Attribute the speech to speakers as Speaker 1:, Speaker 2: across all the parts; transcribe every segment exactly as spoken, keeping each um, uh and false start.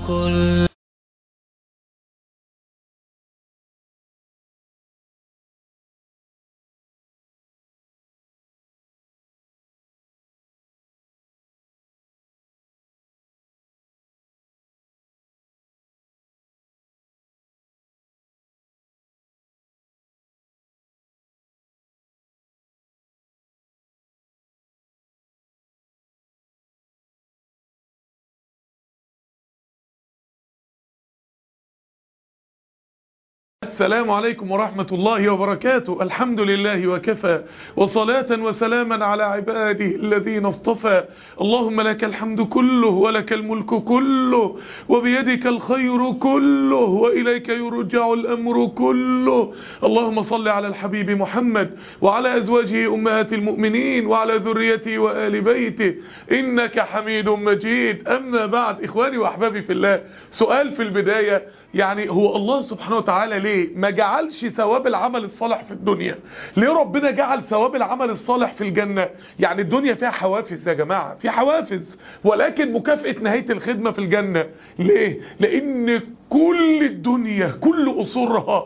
Speaker 1: كل
Speaker 2: السلام عليكم ورحمة الله وبركاته. الحمد لله وكفى، وصلاة وسلاما على عباده الذين اصطفى. اللهم لك الحمد كله، ولك الملك كله، وبيدك الخير كله، وإليك يرجع الأمر كله. اللهم صل على الحبيب محمد وعلى أزواجه أمهات المؤمنين وعلى ذريته وآل بيته إنك حميد مجيد. أما بعد، إخواني وأحبابي في الله، سؤال في البداية، يعني هو الله سبحانه وتعالى ليه ما جعلش ثواب العمل الصالح في الدنيا؟ ليه ربنا جعل ثواب العمل الصالح في الجنة؟ يعني الدنيا فيها حوافز يا جماعة، في حوافز، ولكن مكافأة نهاية الخدمة في الجنة. ليه؟ لأن كل الدنيا، كل أصولها،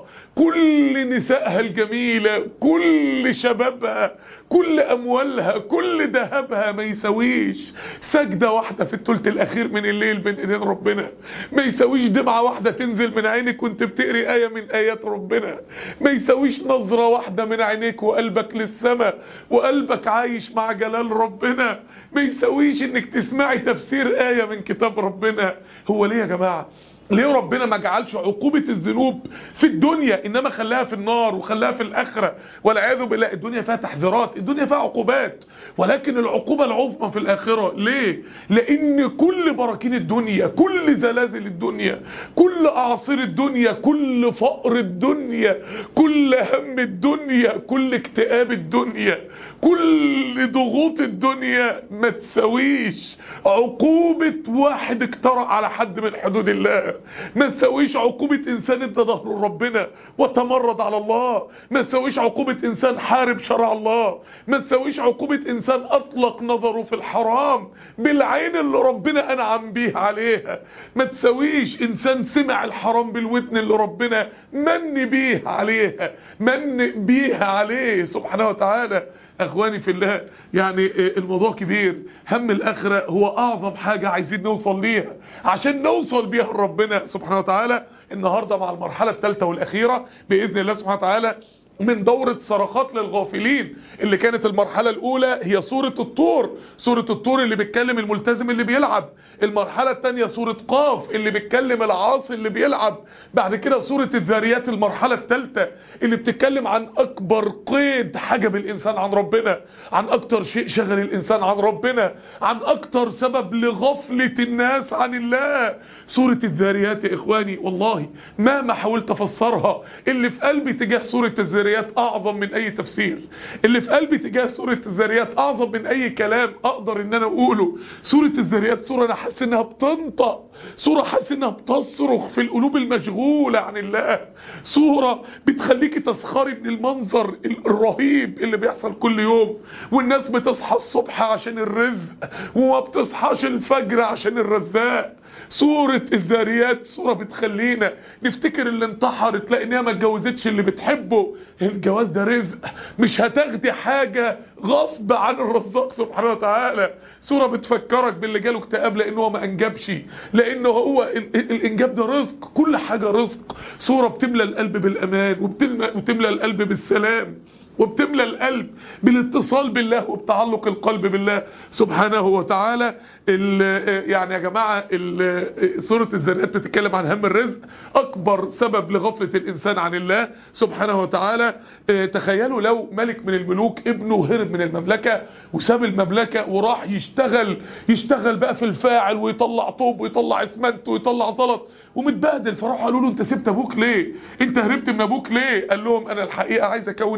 Speaker 2: كل نسائها الجميلة، كل شبابها، كل أموالها، كل ذهبها ما يسويش سجدة واحدة في الثلث الأخير من الليل بين إيدين ربنا، ما يسويش دمعة واحدة تنزل من عينك وانت بتقري آية من آيات ربنا، ما يسويش نظرة واحدة من عينيك وقلبك للسماء وقلبك عايش مع جلال ربنا، ما يسويش انك تسمعي تفسير آية من كتاب ربنا. هو ليه يا جماعة؟ ليه ربنا ما جعلش عقوبة الذنوب في الدنيا انما خلاها في النار وخلاها في الاخرة؟ والعياذ بالله. الدنيا فيها تحذيرات، الدنيا فيها عقوبات، ولكن العقوبة العظمى في الاخرة. ليه؟ لان كل براكين الدنيا، كل زلازل الدنيا، كل اعاصير الدنيا، كل فقر الدنيا، كل هم الدنيا، كل اكتئاب الدنيا، كل ضغوط الدنيا ما تسويش عقوبة واحد اقترأ على حد من حدود الله، ما تسويش عقوبة انسان ادى ظهره لربنا وتمرد على الله، ما تسويش عقوبة انسان حارب شرع الله، ما تسويش عقوبة انسان اطلق نظره في الحرام بالعين اللي ربنا انعم بيه عليها، ما تسويش انسان سمع الحرام بالودن اللي ربنا من بيه عليها، من بيه عليه سبحانه وتعالى. اخواني في الله، يعني الموضوع كبير. هم الاخرة هو اعظم حاجة عايزين نوصل ليها عشان نوصل بيها لربنا سبحانه وتعالى. النهاردة مع المرحلة الثالثة والاخيرة باذن الله سبحانه وتعالى من دورة صرخات للغافلين، اللي كانت المرحلة الاولى هي سورة الطور، سورة الطور اللي بيتكلم الملتزم اللي بيلعب. المرحلة الثانية سورة قاف اللي بيتكلم العاصي اللي بيلعب. بعد كده سورة الذاريات المرحلة الثالثة اللي بتتكلم عن اكبر قيد حجب الانسان عن ربنا، عن اكتر شيء شغل الانسان عن ربنا، عن اكتر سبب لغفلة الناس عن الله. سورة الذاريات يا اخواني، والله مهما حاولت افسرها، اللي في قلبي تجاه سورة الذاريات اعظم من اي تفسير، اللي في قلبي تجاه سورة الذاريات اعظم من اي كلام اقدر ان انا اقوله. سورة الذاريات سورة انا حاسس انها بتنطق، سورة حاسس انها بتصرخ في القلوب المشغولة عن الله، سورة بتخليك تسخري من المنظر الرهيب اللي بيحصل كل يوم، والناس بتصحى الصبح عشان الرزق وما بتصحاش الفجر عشان الرزاق. سورة الذاريات سورة بتخلينا نفتكر اللي انتحر تلاقي انها ما اتجوزتش اللي بتحبه، الجواز ده رزق، مش هتاخدي حاجة غصب عن الرزاق سبحانه وتعالى. سورة بتفكرك باللي جاله اكتئاب لانه هو ما انجبش، لانه هو الانجاب ده رزق، كل حاجة رزق. سورة بتملى القلب بالامان، وبتملى القلب بالسلام، وبتملى القلب بالاتصال بالله وبتعلق القلب بالله سبحانه وتعالى. يعني يا جماعة سورة الذاريات بتتكلم عن هم الرزق، اكبر سبب لغفلة الانسان عن الله سبحانه وتعالى. تخيلوا لو ملك من الملوك ابنه هرب من المملكة وساب المملكة وراح يشتغل يشتغل بقى في الفاعل ويطلع طوب ويطلع اسمنت ويطلع زلط ومتبهدل، فراحوا قالوا له انت سبت ابوك ليه؟ انت هربت من ابوك ليه؟ قال لهم انا الحقيقة عايز اكون نفسي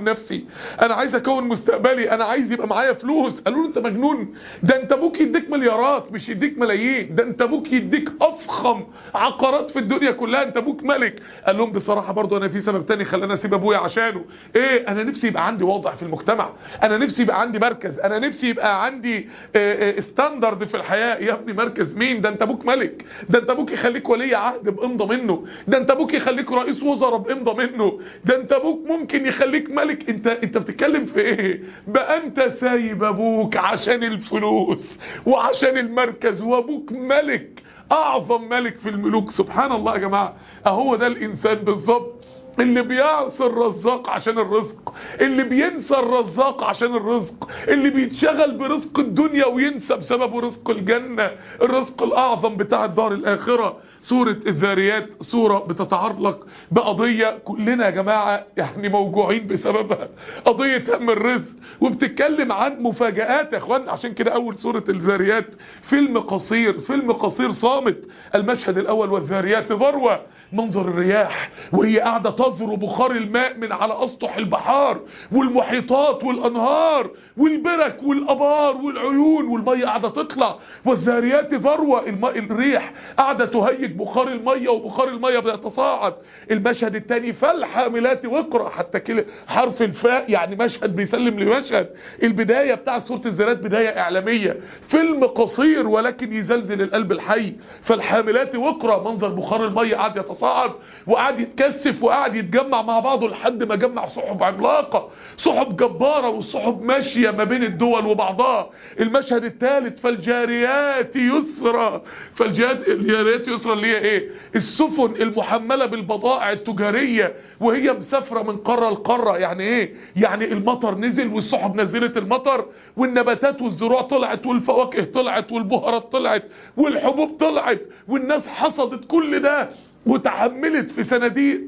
Speaker 2: انا عايز اكون مستقبلي، انا عايز يبقى معايا فلوس. قالوا له انت مجنون، ده انت ابوك يديك مليارات مش يديك ملايين، ده انت ابوك يديك افخم عقارات في الدنيا كلها، انت ابوك ملك. قال لهم بصراحه برضو انا في سبب تاني خلاني اسيب ابويا عشانه. ايه؟ انا نفسي يبقى عندي وضع في المجتمع، انا نفسي يبقى عندي مركز، انا نفسي يبقى عندي ستاندرد في الحياه. يا ابني مركز مين؟ ده انت ابوك ملك، ده انت ابوك يخليك ولي عهد بامضى منه، ده انت ابوك يخليك رئيس وزراء بامضى منه، ده انت ابوك ممكن يخليك ملك. انت انت بتتكلم في ايه؟ بقى انت سايب ابوك عشان الفلوس وعشان المركز، وابوك ملك، اعظم ملك في الملوك. سبحان الله يا جماعه. اهو ده الانسان بالظبط اللي بيعصي الرزاق عشان الرزق، اللي بينسى الرزاق عشان الرزق، اللي بيتشغل برزق الدنيا وينسى بسببه رزق الجنة، الرزق الأعظم بتاع الدار الآخرة. سورة الذاريات سورة بتتعلق بقضية كلنا يا جماعة يعني موجوعين بسببها، قضية هم الرزق، وبتتكلم عن مفاجآت يا اخوان. عشان كده أول سورة الذاريات فيلم قصير، فيلم قصير صامت. المشهد الأول والذاريات ذروة، منظر الرياح وهي قاعدة تذر بخار الماء من على أسطح البحار والمحيطات والأنهار والبرك والأبار والعيون، والمية قاعدة تطلع. والذاريات ذروة، الماء الريح قاعدة تهيج بخار المية وبخار المية بيتصاعد. المشهد الثاني فالحاملات وقرا، حتى كده حرف الفاء يعني مشهد بيسلم لمشهد. البداية بتاع سورة الذاريات بداية إعلامية، فيلم قصير ولكن يزلزل القلب الحي. فالحاملات وقرا، منظر بخار المية قاعد يتصاعد وقاعد يتكثف وقاعد يتجمع مع بعضه لحد ما جمع سحب عملاقة، سحب جبارة، والسحب ماشية ما بين الدول وبعضها. المشهد الثالث فالجاريات يسرا، فالجاريات يسرا اللي هي ايه؟ السفن المحملة بالبضائع التجارية وهي مسافرة من قارة لقارة. يعني ايه؟ يعني المطر نزل والسحب نزلت المطر، والنباتات والزروع طلعت والفواكه طلعت والبهارات طلعت والحبوب طلعت، والناس حصدت كل ده وتحملت في صناديق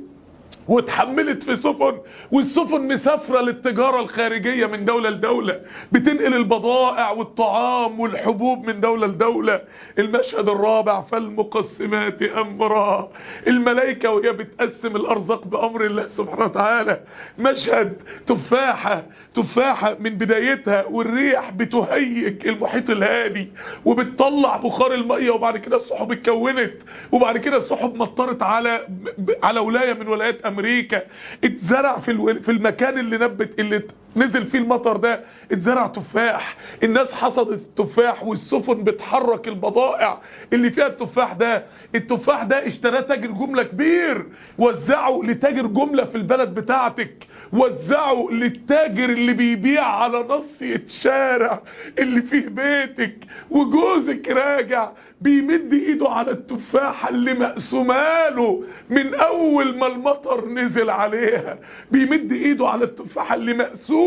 Speaker 2: واتحملت في سفن، والسفن مسافرة للتجارة الخارجية من دولة لدولة، بتنقل البضائع والطعام والحبوب من دولة لدولة. المشهد الرابع فالمقسمات أمرا، الملائكة وهي بتقسم الأرزاق بأمر الله سبحانه وتعالى. مشهد تفاحة، تفاحة من بدايتها والريح بتهيج المحيط الهادي وبتطلع بخار المية، وبعد كده السحب اتكونت، وبعد كده السحب مطرت على على ولاية من ولايات امريكا. اتزرع في الو... في المكان اللي نبت اللي نزل فيه المطر ده اتزرع تفاح، الناس حصدت التفاح والسفن بتحرك البضائع اللي فيها التفاح ده. التفاح ده اشتراه تاجر جملة كبير، وزعه لتاجر جملة في البلد بتاعتك، وزعه للتاجر اللي بيبيع على نصية شارع اللي فيه بيتك، وجوزك راجع بيمد ايده على التفاحة اللي مقسوماله من اول ما المطر نزل عليها، بيمد ايده على التفاحة اللي مقسومة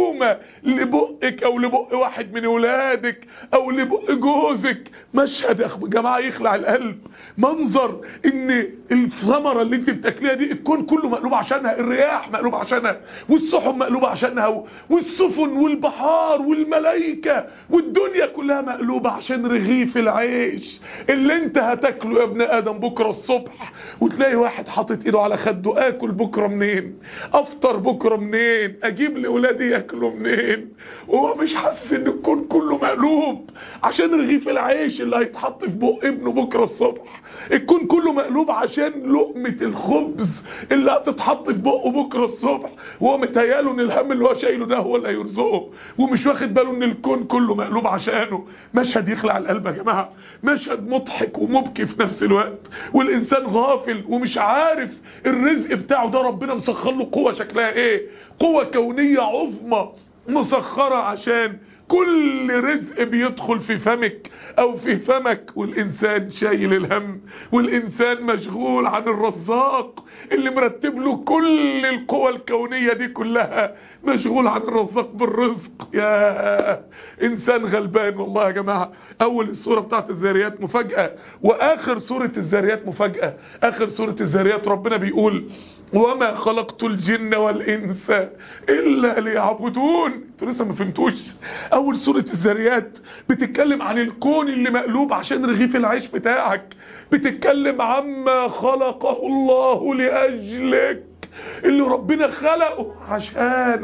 Speaker 2: لبقك او لبق واحد من ولادك او لبق جوزك. مشهد يا جماعة يخلع القلب، منظر ان الثمرة اللي انت بتاكليها دي الكون كله مقلوب عشانها، الرياح مقلوب عشانها والسحب مقلوبة عشانها والسفن والبحار والملائكة والدنيا كلها مقلوبة عشان رغيف العيش اللي انت هتاكله يا ابن ادم بكرة الصبح. وتلاقي واحد حاطط ايده على خده، اكل بكرة منين؟ افطر بكرة منين؟ اجيب لاولادي ياكلوا منين؟ وهو مش حاسس ان الكون كله مقلوب عشان رغيف العيش اللي هيتحط في بق ابنه بكرة الصبح. الكون كله مقلوب عشان لقمة الخبز اللي هتتحط في بقه بكرة الصبح، وهو متهياله ان الهم اللي هو شايله ده هو اللي هيرزقه، ومش واخد باله ان الكون كله مقلوب عشانه. مشهد يخلع القلب يا جماعة، مشهد مضحك ومبكي في نفس الوقت، والانسان غافل ومش عارف الرزق بتاعه ده ربنا مسخر له قوة شكلها ايه، قوة كونية عظمى مسخرة عشان كل رزق بيدخل في فمك او في فمك، والانسان شايل الهم، والانسان مشغول عن الرزاق اللي مرتب له كل القوى الكونية دي كلها، مشغول عن الرزاق بالرزق. يا انسان غلبان والله يا جماعة. اول السورة بتاعت الذاريات مفاجأة، واخر سورة الذاريات مفاجأة. اخر سورة الذاريات ربنا بيقول وما خلقت الجن والانس الا ليعبدون. انتوا لسه ما فهمتوش. اول سورة الذاريات بتتكلم عن الكون اللي مقلوب عشان رغيف العيش بتاعك، بتتكلم عما خلقه الله لاجلك، اللي ربنا خلقه عشانك،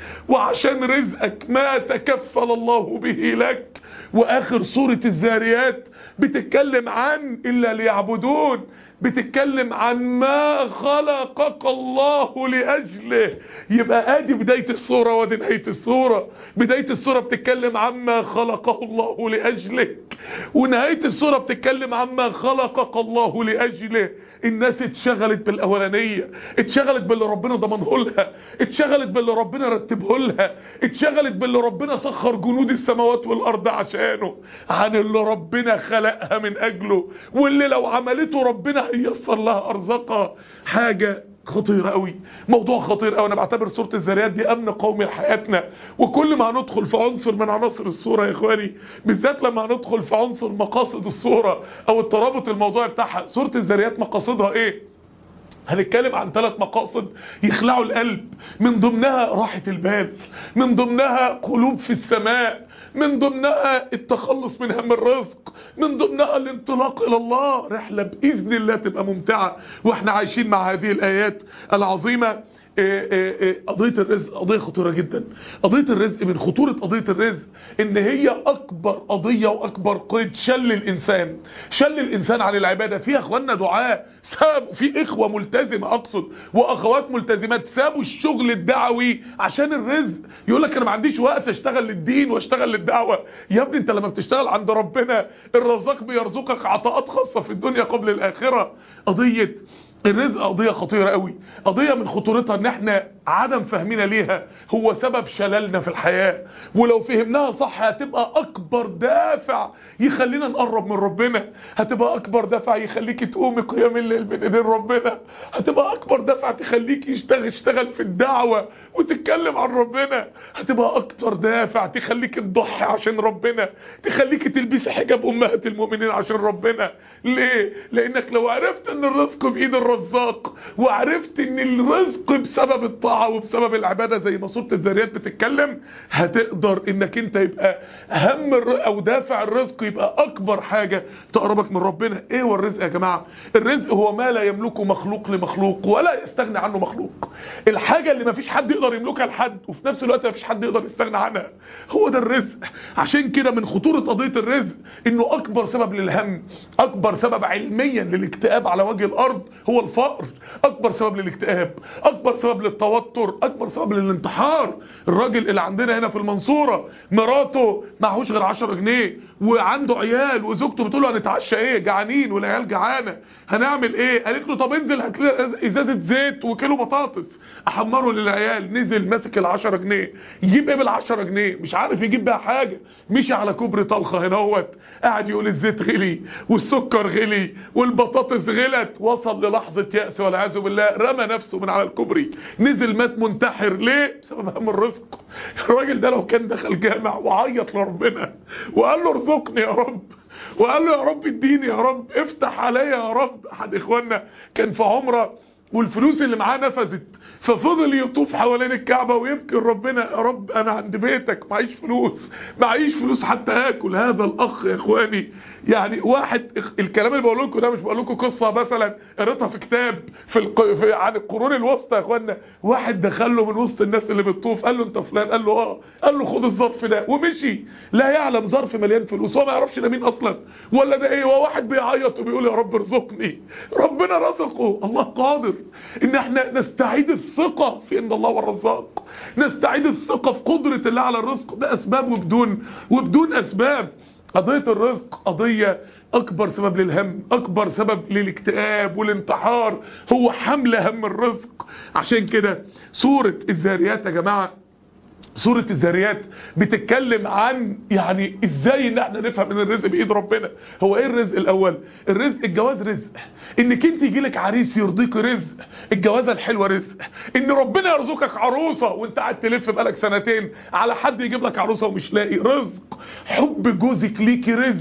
Speaker 2: وعشان رزقك ما تكفل الله به لك. واخر سورة الذاريات بتتكلم عن الا ليعبدون، بتتكلم عن ما خلقك الله لأجله. يبقى ادي بداية السورة وادي نهاية السورة. بداية السورة بتتكلم عما خلقه الله لأجلك، ونهاية السورة بتتكلم عما خلقك الله لأجله. الناس اتشغلت بالاولانيه، اتشغلت باللي ربنا ضمنه لها، اتشغلت باللي ربنا رتبه لها، اتشغلت باللي ربنا سخر جنود السماوات والارض عشانه، عن اللي ربنا خلقها من اجله، واللي لو عملته ربنا هيسر لها ارزاقها. حاجه خطيرة قوي، موضوع خطير قوي. انا بعتبر سورة الذاريات دي امن قومي لحياتنا. وكل ما هندخل في عنصر من عناصر السورة يا اخواني، بالذات لما هندخل في عنصر مقاصد السورة او الترابط الموضوعي بتاعها، سورة الذاريات مقاصدها ايه؟ هنتكلم عن ثلاث مقاصد يخلعوا القلب، من ضمنها راحة البال، من ضمنها قلوب في السماء، من ضمنها التخلص من هم الرزق، من ضمنها الانطلاق الى الله. رحلة باذن الله تبقى ممتعة واحنا عايشين مع هذه الايات العظيمة. قضية الرزق قضية خطيرة جدا. قضية الرزق من خطورة قضية الرزق ان هي اكبر قضية واكبر قيد شل الانسان، شل الانسان عن العبادة. في اخواننا دعاء سابوا، في اخوة ملتزمة اقصد واخوات ملتزمات سابوا الشغل الدعوي عشان الرزق. يقول لك انا ما عنديش وقت اشتغل للدين واشتغل للدعوة. يا ابني انت لما بتشتغل عند ربنا الرزاق بيرزقك عطاءات خاصة في الدنيا قبل الاخرة. قضية الرزق قضية خطيرة قوي، قضية من خطورتها ان احنا عدم فهمنا ليها هو سبب شللنا في الحياة. ولو فهمناها صح هتبقى اكبر دافع يخلينا نقرب من ربنا، هتبقى اكبر دافع يخليك تقومي قيام الليل بين ايدين ربنا، هتبقى اكبر دافع تخليك يشتغل اشتغل في الدعوة وتتكلم عن ربنا، هتبقى اكتر دافع تخليك تضحي عشان ربنا، تخليك تلبسي حجاب امهات المؤمنين عشان ربنا. ليه؟ لانك لو عرفت ان الرزق بايد الرزاق، وعرفت ان الرزق بسبب الطاعة وبسبب العبادة زي ما سورة الذاريات بتتكلم، هتقدر انك انت يبقى هم او دافع الرزق يبقى اكبر حاجة تقربك من ربنا. ايه هو الرزق يا جماعة؟ الرزق هو ما لا يملكه مخلوق لمخلوق ولا يستغنى عنه مخلوق. الحاجة اللي ما فيش حد يقدر يملكها لحد وفي نفس الوقت ما فيش حد يقدر يستغنى عنها، هو ده الرزق. عشان كده من خطورة قضية الرزق انه اكبر سبب للهم، اكبر سبب علميا للاكتئاب على وجه الارض هو الفقر، اكبر سبب للاكتئاب، اكبر سبب للتوتر، اكبر سبب للانتحار. الراجل اللي عندنا هنا في المنصورة مراته معهوش غير عشرة جنيه وعنده عيال وزوجته بتقول له هنتعشى ايه؟ جعانين والعيال جعانه، هنعمل ايه؟ قالت له طب انزل هات لي ازازه زيت وكيلو بطاطس احمره للعيال. نزل ماسك العشرة جنيه، يجيب ايه بالعشرة جنيه؟ مش عارف يجيب بيها حاجه. مشي على كوبري طلخه هنا اهوت، قاعد يقول الزيت غلي والسكر غلي والبطاطس غلت. وصل للحظه يأس والعياذ بالله، رمى نفسه من على الكوبري، نزل مات منتحر. ليه؟ بسبب هم الرزق. الراجل ده لو كان دخل جامع وعيط لربنا وقال له ارزقني يا رب، وقال له يا رب اديني يا رب، افتح عليا يا رب. احد اخواننا كان في عمره والفلوس اللي معاه نفذت، ففضل يطوف حوالين الكعبة ويبكي لربنا، يا رب انا عند بيتك معيش فلوس، معيش فلوس حتى اكل. هذا الاخ يا اخواني يعني واحد، الكلام اللي بقول لكم ده مش بقول لكم قصة مثلا قريتها في كتاب في, الق... في عن القرون الوسطى يا اخوانا. واحد دخل له من وسط الناس اللي بتطوف، قال له انت فلان؟ قال له اه. قال له خد الظرف ده ومشي. لا يعلم ظرف مليان فلوس، هو ما يعرفش ده مين اصلا ولا ده ايه. هو واحد بيعيط وبيقول يا رب ارزقني، ربنا رزقه. الله قادر ان احنا نستعيد الثقة في ان الله هو الرزاق، نستعيد الثقة في قدرة الله على الرزق بأسباب وبدون وبدون أسباب. قضية الرزق قضية أكبر سبب للهم، أكبر سبب للاكتئاب والانتحار هو حمل هم الرزق. عشان كده سورة الذاريات يا جماعة، سورة الذاريات بتتكلم عن يعني ازاي ان احنا نفهم ان الرزق بايد ربنا. هو ايه الرزق الاول؟ الرزق الجواز رزق، انك انت يجيلك عريس يرضيك رزق، الجوازه الحلوه رزق، ان ربنا يرزقك عروسه وانت قاعد تلف بقالك سنتين على حد يجيب لك عروسه ومش لاقي رزق، حب جوزك ليكي رزق،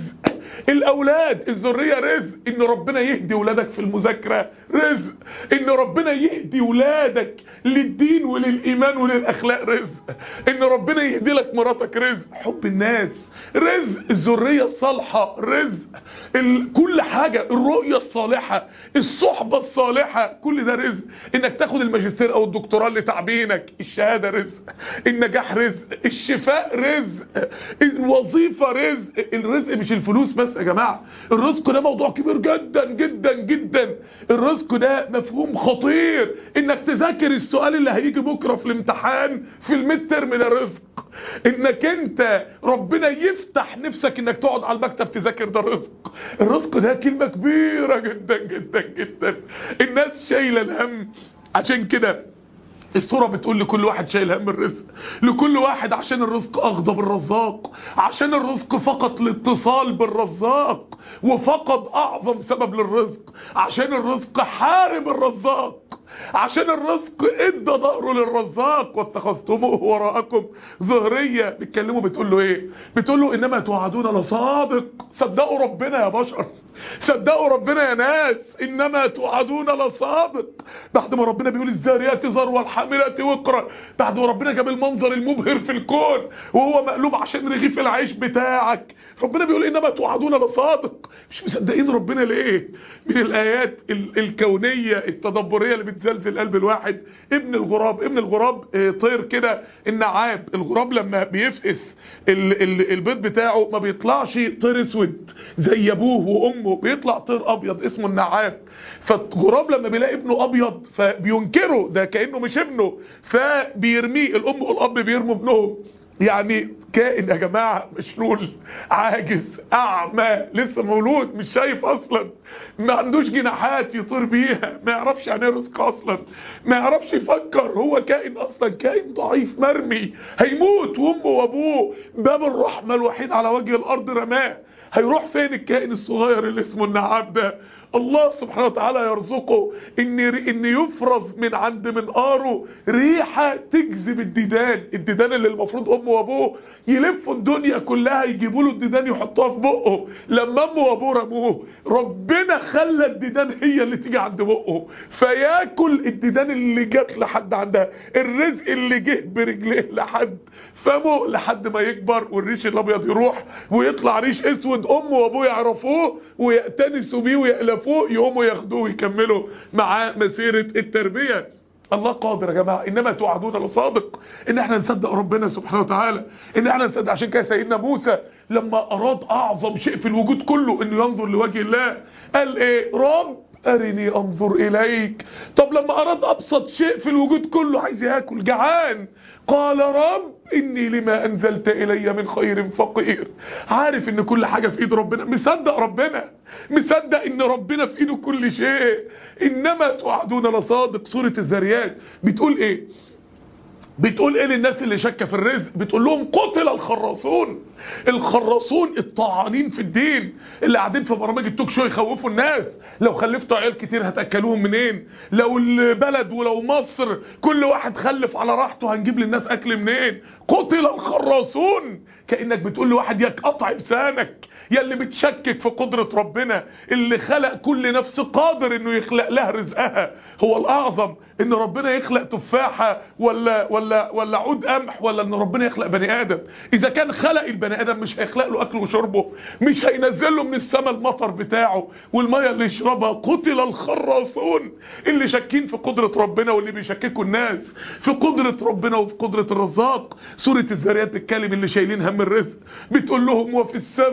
Speaker 2: الاولاد الذريه رزق، ان ربنا يهدي ولادك في المذاكره رزق، ان ربنا يهدي ولادك للدين وللايمان وللاخلاق رزق، ان ربنا يهدي لك مراتك رزق، حب الناس رزق، الذريه الصالحه رزق، ال... كل حاجه، الرؤيه الصالحه، الصحبه الصالحه، كل ده رزق، انك تاخد الماجستير او الدكتوراه اللي تعبينك، الشهاده رزق، النجاح رزق، الشفاء رزق، الوظيفه رزق. الرزق مش الفلوس بس يا جماعه، الرزق ده موضوع كبير جدا جدا جدا. الرزق ده مفهوم خطير، انك تذاكر السؤال اللي هيجي بكره في الامتحان في الميد ترم ده رزق، انك انت ربنا يفتح نفسك انك تقعد على المكتب تذاكر ده رزق. الرزق ده كلمه كبيره جدا جدا جدا، الناس شايله الهم. عشان كده السورة بتقول لكل واحد شايل هم الرزق، لكل واحد، عشان الرزق أغضب الرزاق، عشان الرزق فقط الاتصال بالرزاق وفقد أعظم سبب للرزق، عشان الرزق حارب الرزاق، عشان الرزق ادى ظهره للرزاق واتخذتموه وراءكم ظهرية. بتكلمه بتقول له ايه؟ بتقول له انما توعدون لصادق. صدقوا ربنا يا بشر، صدقوا ربنا يا ناس، انما توعدون لصادق. بعد ما ربنا بيقول الذاريات ذروا والحاملات وقرا، بعد ما ربنا جاب المنظر المبهر في الكون وهو مقلوب عشان رغيف العيش بتاعك، ربنا بيقول انما توعدون لصادق. مش مصدقين ربنا ليه؟ من الايات ال الكونيه التدبريه اللي بتزلزل قلب الواحد ابن الغراب. ابن الغراب اه طير كده، النعاب. الغراب لما بيفقس ال ال البيض بتاعه ما بيطلعش طير اسود زي ابوه وامه، بيطلع طير ابيض اسمه النعام. فالغراب لما بيلاقي ابنه ابيض فبينكره، ده كانه مش ابنه، فبيرميه. الام والاب بيرموا ابنهم. يعني كائن يا جماعه مشلول، عاجز، اعمى، لسه مولود، مش شايف اصلا، ما عندوش جناحات يطير بيها، ما يعرفش يعني ايه رزق اصلا، ما يعرفش يفكر، هو كائن اصلا كائن ضعيف مرمي، هيموت، وامه وابوه باب الرحمه الوحيد على وجه الارض رماه. هيروح فين الكائن الصغير اللي اسمه النعام ده؟ الله سبحانه وتعالى يرزقه ان ان يفرز من عند منقاره ريحه تجذب الديدان. الديدان اللي المفروض امه وابوه يلفوا الدنيا كلها يجيبوا له الديدان يحطوها في بقه، لما امه وابوه رموه ربنا خلى الديدان هي اللي تيجي عند بقه فياكل الديدان اللي جت لحد عندها، الرزق اللي جه برجليه لحد فمه لحد ما يكبر والريش الابيض يروح ويطلع ريش اسود، امه وابوه يعرفوه ويأتنسوا بيه ويألفوه، يقوموا ياخدوه ويكملوا معاه مسيرة التربية. الله قادر يا جماعة، انما توعدون لصادق. ان احنا نصدق ربنا سبحانه وتعالى، ان احنا نصدق. عشان كده سيدنا موسى لما اراد اعظم شيء في الوجود كله انه ينظر لوجه الله قال ايه؟ رب ارني انظر اليك. طب لما اراد ابسط شيء في الوجود كله، عايز ياكل، جعان، قال رب اني لما انزلت الي من خير فقير. عارف ان كل حاجة في ايد ربنا، مصدق ربنا، مصدق ان ربنا في ايده كل شيء. انما توعدون لصادق. سورة الذاريات بتقول ايه؟ بتقول ايه للناس اللي شاكه في الرزق؟ بتقول لهم قتل الخراصون. الخراصون الطاعنين في الدين اللي قاعدين في برامج التوك شو يخوفوا الناس، لو خلفتوا عيال كتير هتاكلوهم منين؟ لو البلد ولو مصر كل واحد خلف على راحته هنجيب للناس اكل منين؟ قتل الخراصون. كانك بتقول لواحد ياك قطع لسانك يا اللي بتشكك في قدرة ربنا اللي خلق كل نفس قادر انه يخلق لها رزقها. هو الاعظم ان ربنا يخلق تفاحة ولا ولا ولا عود قمح، ولا ان ربنا يخلق بني ادم؟ اذا كان خلق البني ادم مش هيخلق له اكله وشربه؟ مش هينزل له من السماء المطر بتاعه والميه اللي يشربها؟ قتل الخراصون. اللي شاكين في قدرة ربنا واللي بيشككوا الناس في قدرة ربنا وفي قدرة الرزاق. سورة الذاريات بتتكلم اللي شايلين هم الرزق، بتقول لهم وفي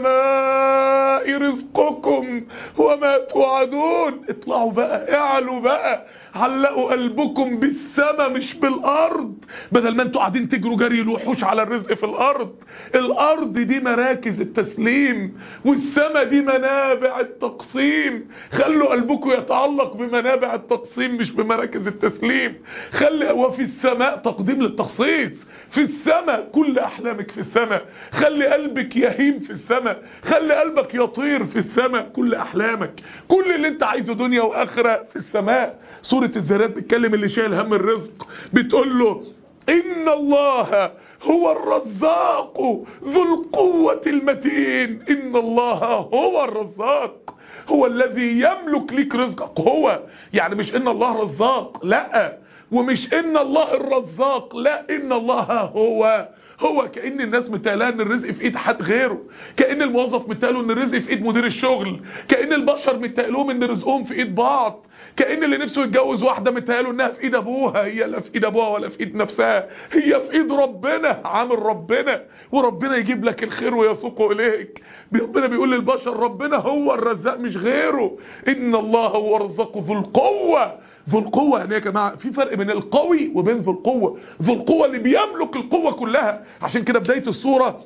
Speaker 2: السماء رزقكم وما توعدون. اطلعوا بقى، اعلوا بقى، علقوا قلبكم بالسماء مش بالارض، بدل ما انتوا قاعدين تجروا جري الوحوش على الرزق في الارض. الارض دي مراكز التسليم والسماء دي منابع التقسيم. خلوا قلبكم يتعلق بمنابع التقسيم مش بمراكز التسليم. خلي وفي السماء تقديم للتخصيص، في السماء كل احلامك في السماء. خلي قلبك يهيم في السماء، خلي قلبك يطير في السماء. كل احلامك، كل اللي انت عايزه دنيا واخره في السماء. سورة الذاريات بتكلم اللي شايل هم الرزق، بتقول له إن الله هو الرزاق ذو القوة المتين. إن الله هو الرزاق، هو الذي يملك لك رزقك. هو يعني مش إن الله رزاق، لا، ومش إن الله الرزاق، لا، إن الله هو هو كأن الناس متقالها ان الرزق في ايد حد غيره، كأن الموظف متقاله ان الرزق في ايد مدير الشغل، كأن البشر متقالهم ان رزقهم في ايد بعض، كأن اللي نفسه يتجوز واحدة متقاله انها في ايد ابوها، هي لا في ايد ابوها ولا في ايد نفسها، هي في ايد ربنا، عامل ربنا، وربنا يجيب لك الخير ويسوقه اليك. ربنا بيقول للبشر ربنا هو الرزاق مش غيره. ان الله هو الرزاق ذو القوة. ذو القوة يعني يا جماعة في فرق بين القوي وبين ذو القوة. ذو القوة اللي بيملك القوة كلها. عشان كده بداية السورة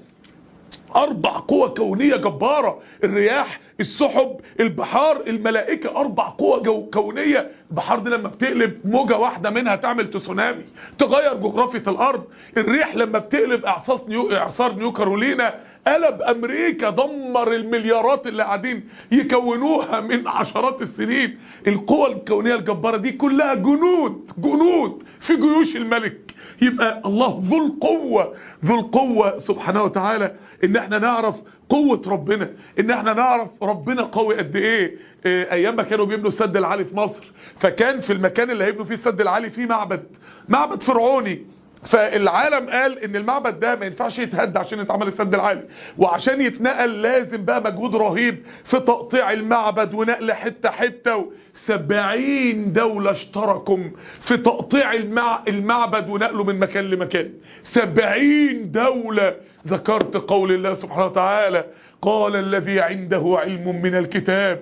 Speaker 2: أربع قوى كونية جبارة: الرياح، السحب، البحار، الملائكة. أربع قوى جو كونية. البحار دي لما بتقلب موجة واحدة منها تعمل تسونامي، تغير جغرافية الأرض. الريح لما بتقلب إعصار نيو, إعصار نيو كارولينا قلب أمريكا، دمر المليارات اللي قاعدين يكونوها من عشرات السنين. القوى الكونية الجبارة دي كلها جنود جنود في جيوش الملك. يبقى الله ذو القوة. ذو القوة سبحانه وتعالى. ان احنا نعرف قوة ربنا، ان احنا نعرف ربنا قوي قد ايه. اه ايام ما كانوا بيبنوا السد العالي في مصر، فكان في المكان اللي هيبنوا فيه السد العالي فيه معبد معبد فرعوني. فالعالم قال ان المعبد ده ما ينفعش يتهد عشان يتعمل السد العالي، وعشان يتنقل لازم بقى مجهود رهيب في تقطيع المعبد ونقل حتة حتة. سبعين دولة اشتركوا في تقطيع المع... المعبد ونقله من مكان لمكان. سبعين دولة. ذكرت قول الله سبحانه وتعالى: قال الذي عنده علم من الكتاب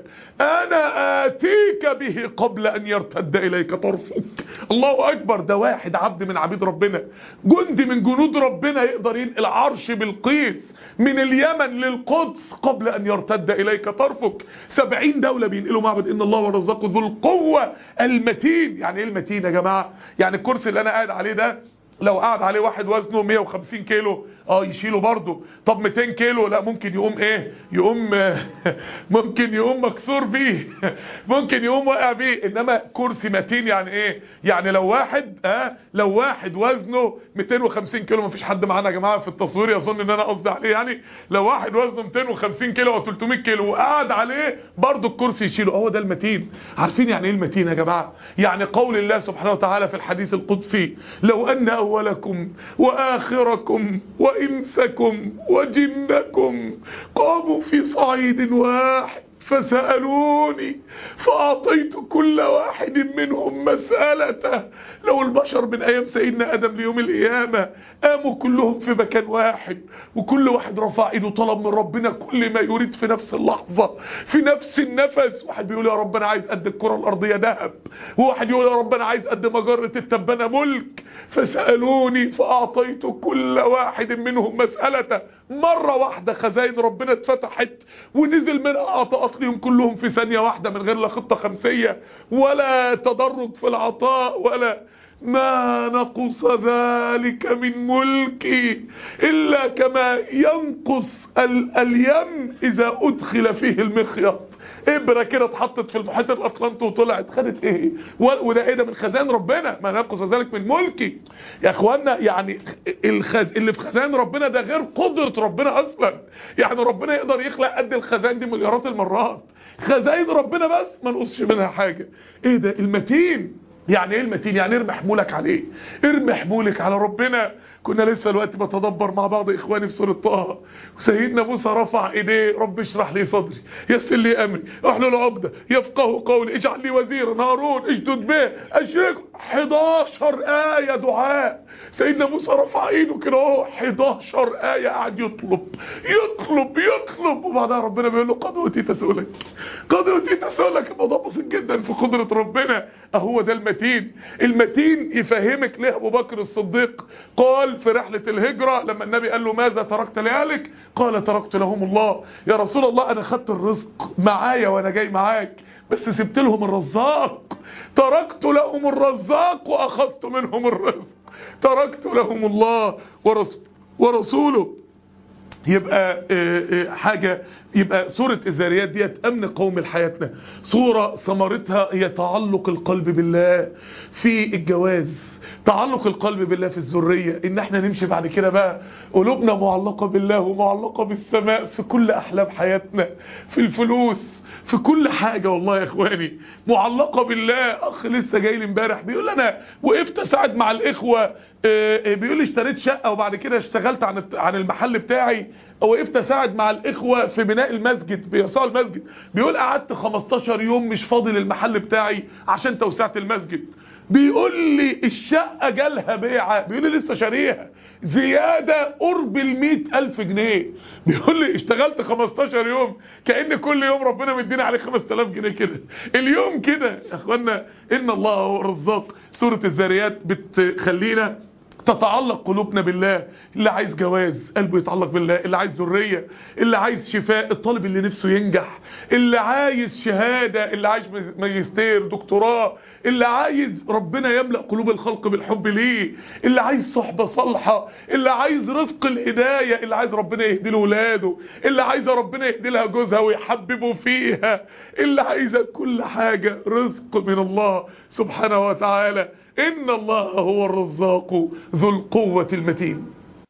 Speaker 2: أنا آتيك به قبل أن يرتد إليك طرفك. الله أكبر. ده واحد عبد من عبيد ربنا، جندي من جنود ربنا، يقدر ينقل عرش بالقيس من اليمن للقدس قبل أن يرتد إليك طرفك. سبعين دولة بينقلوا معبد. إن الله والرزاق ذو القوة المتين. يعني إيه المتين يا جماعة؟ يعني الكرسي اللي أنا قاعد عليه ده لو قعد عليه واحد وزنه مية وخمسين كيلو اه يشيله برضه. طب ميتين كيلو لا، ممكن يقوم ايه يقوم ممكن يقوم مكسور بيه، ممكن يقوم واقع بيه. انما كرسي متين يعني ايه؟ يعني لو واحد اه لو واحد وزنه ميتين وخمسين كيلو، مفيش حد معانا يا جماعه في التصوير يظن ان انا قصدي عليه، يعني لو واحد وزنه ميتين وخمسين كيلو او تلتمية كيلو وقعد عليه برضه الكرسي يشيله. هو ده المتين. عارفين يعني ايه المتين يا جماعه؟ يعني قول الله سبحانه وتعالى في الحديث القدسي: لو ان اولكم واخركم وإنسكم وجنكم قاموا في صعيد واحد فسألوني فأعطيت كل واحد منهم مسألته. لو البشر من أيام سيدنا آدم ليوم القيامة قاموا كلهم في مكان واحد، وكل واحد رفع ايده طلب من ربنا كل ما يريد في نفس اللحظة في نفس النفس. واحد بيقول يا رب أنا عايز قد الكرة الأرضية ذهب، وواحد يقول يا رب أنا عايز قد مجرة التبانة ملك. فسألوني فأعطيت كل واحد منهم مسألته. مرة واحدة خزائن ربنا اتفتحت ونزل منها عطاءات ليهم كلهم في ثانية واحدة، من غير لا خطة خمسية ولا تدرج في العطاء ولا ما نقص ذلك من ملكي إلا كما ينقص ال اليم إذا أدخل فيه المخيط. إبرة كده اتحطت في المحيط الأطلنطي وطلعت خدت إيه؟ وده إيه ده؟ من خزان ربنا. ما نقص ذلك من ملكي. يا إخوانا يعني الخز... اللي في خزان ربنا ده غير قدرة ربنا أصلا. يعني ربنا يقدر يخلق قد الخزان دي مليارات المرات. خزائن ربنا بس ما نقصش منها حاجة. إيه ده؟ المتين. يعني ايه المتين؟ يعني ارمي حمولك عليه، ارمي حمولك على ربنا. كنا لسه الوقت بتدبر مع بعض اخواني في سورة طه، وسيدنا موسى رفع ايديه: رب اشرح لي صدري يسر لي امري احلل عقدة يفقهوا قولي اجعل لي وزيرا هارون اشدد به اشركه. حداشر آية دعاء. سيدنا موسى رفع ايده كده اهو حداشر آية قاعد يطلب يطلب يطلب، وبعدها ربنا بيقول له قد اوتيت سؤلك قد اوتيت سؤلك. الموضوع بسيط جدا في قدرة ربنا. اهو ده المتين. المتين يفهمك ليه ابو بكر الصديق قال في رحلة الهجرة لما النبي قال له ماذا تركت لأهلك؟ قال تركت لهم الله. يا رسول الله انا خدت الرزق معايا وانا جاي معاك، بس سبت لهم الرزاق. تركت لهم الرزاق واخذت منهم الرزق. تركت لهم الله ورسول ورسوله. يبقى حاجة، يبقى سورة الذاريات ديت أمن قومي لحياتنا. سورة ثمرتها هي تعلق القلب بالله في الجواز، تعلق القلب بالله في الذرية، ان احنا نمشي بعد كده بقى قلوبنا معلقة بالله ومعلقة بالسماء في كل احلام حياتنا، في الفلوس، في كل حاجة. والله يا اخواني معلقة بالله. اخ لسه جاي لي امبارح بيقول انا وقفت اساعد مع الاخوة، بيقول لي اشتريت شقة وبعد كده اشتغلت عن عن المحل بتاعي، وقفت اساعد مع الاخوة في بناء المسجد، بيصال المسجد. بيقول قعدت خمستاشر يوم مش فاضي للمحل بتاعي عشان توسعة المسجد. بيقول لي الشقة جالها بيعة، بيقول لي لسه شاريها زيادة قرب المئة الف جنيه. بيقول لي اشتغلت خمستاشر يوم كأن كل يوم ربنا مدينا عليه خمسة آلاف جنيه كده اليوم كده. يا اخوانا ان الله هو الرزاق. سورة الذاريات بتخلينا تتعلق قلوبنا بالله. اللي عايز جواز قلبه يتعلق بالله، اللي عايز ذرية، اللي عايز شفاء، الطالب اللي نفسه ينجح، اللي عايز شهادة، اللي عايز ماجستير دكتوراه، اللي عايز ربنا يملأ قلوب الخلق بالحب ليه، اللي عايز صحبة صالحة، اللي عايز رزق الهداية، اللي عايز ربنا يهدي له ولاده، اللي عايزه ربنا يهدي لها جوزها ويحببه فيها، اللي عايزه كل حاجة رزق من الله سبحانه وتعالى. إن الله هو الرزاق ذو القوة المتين.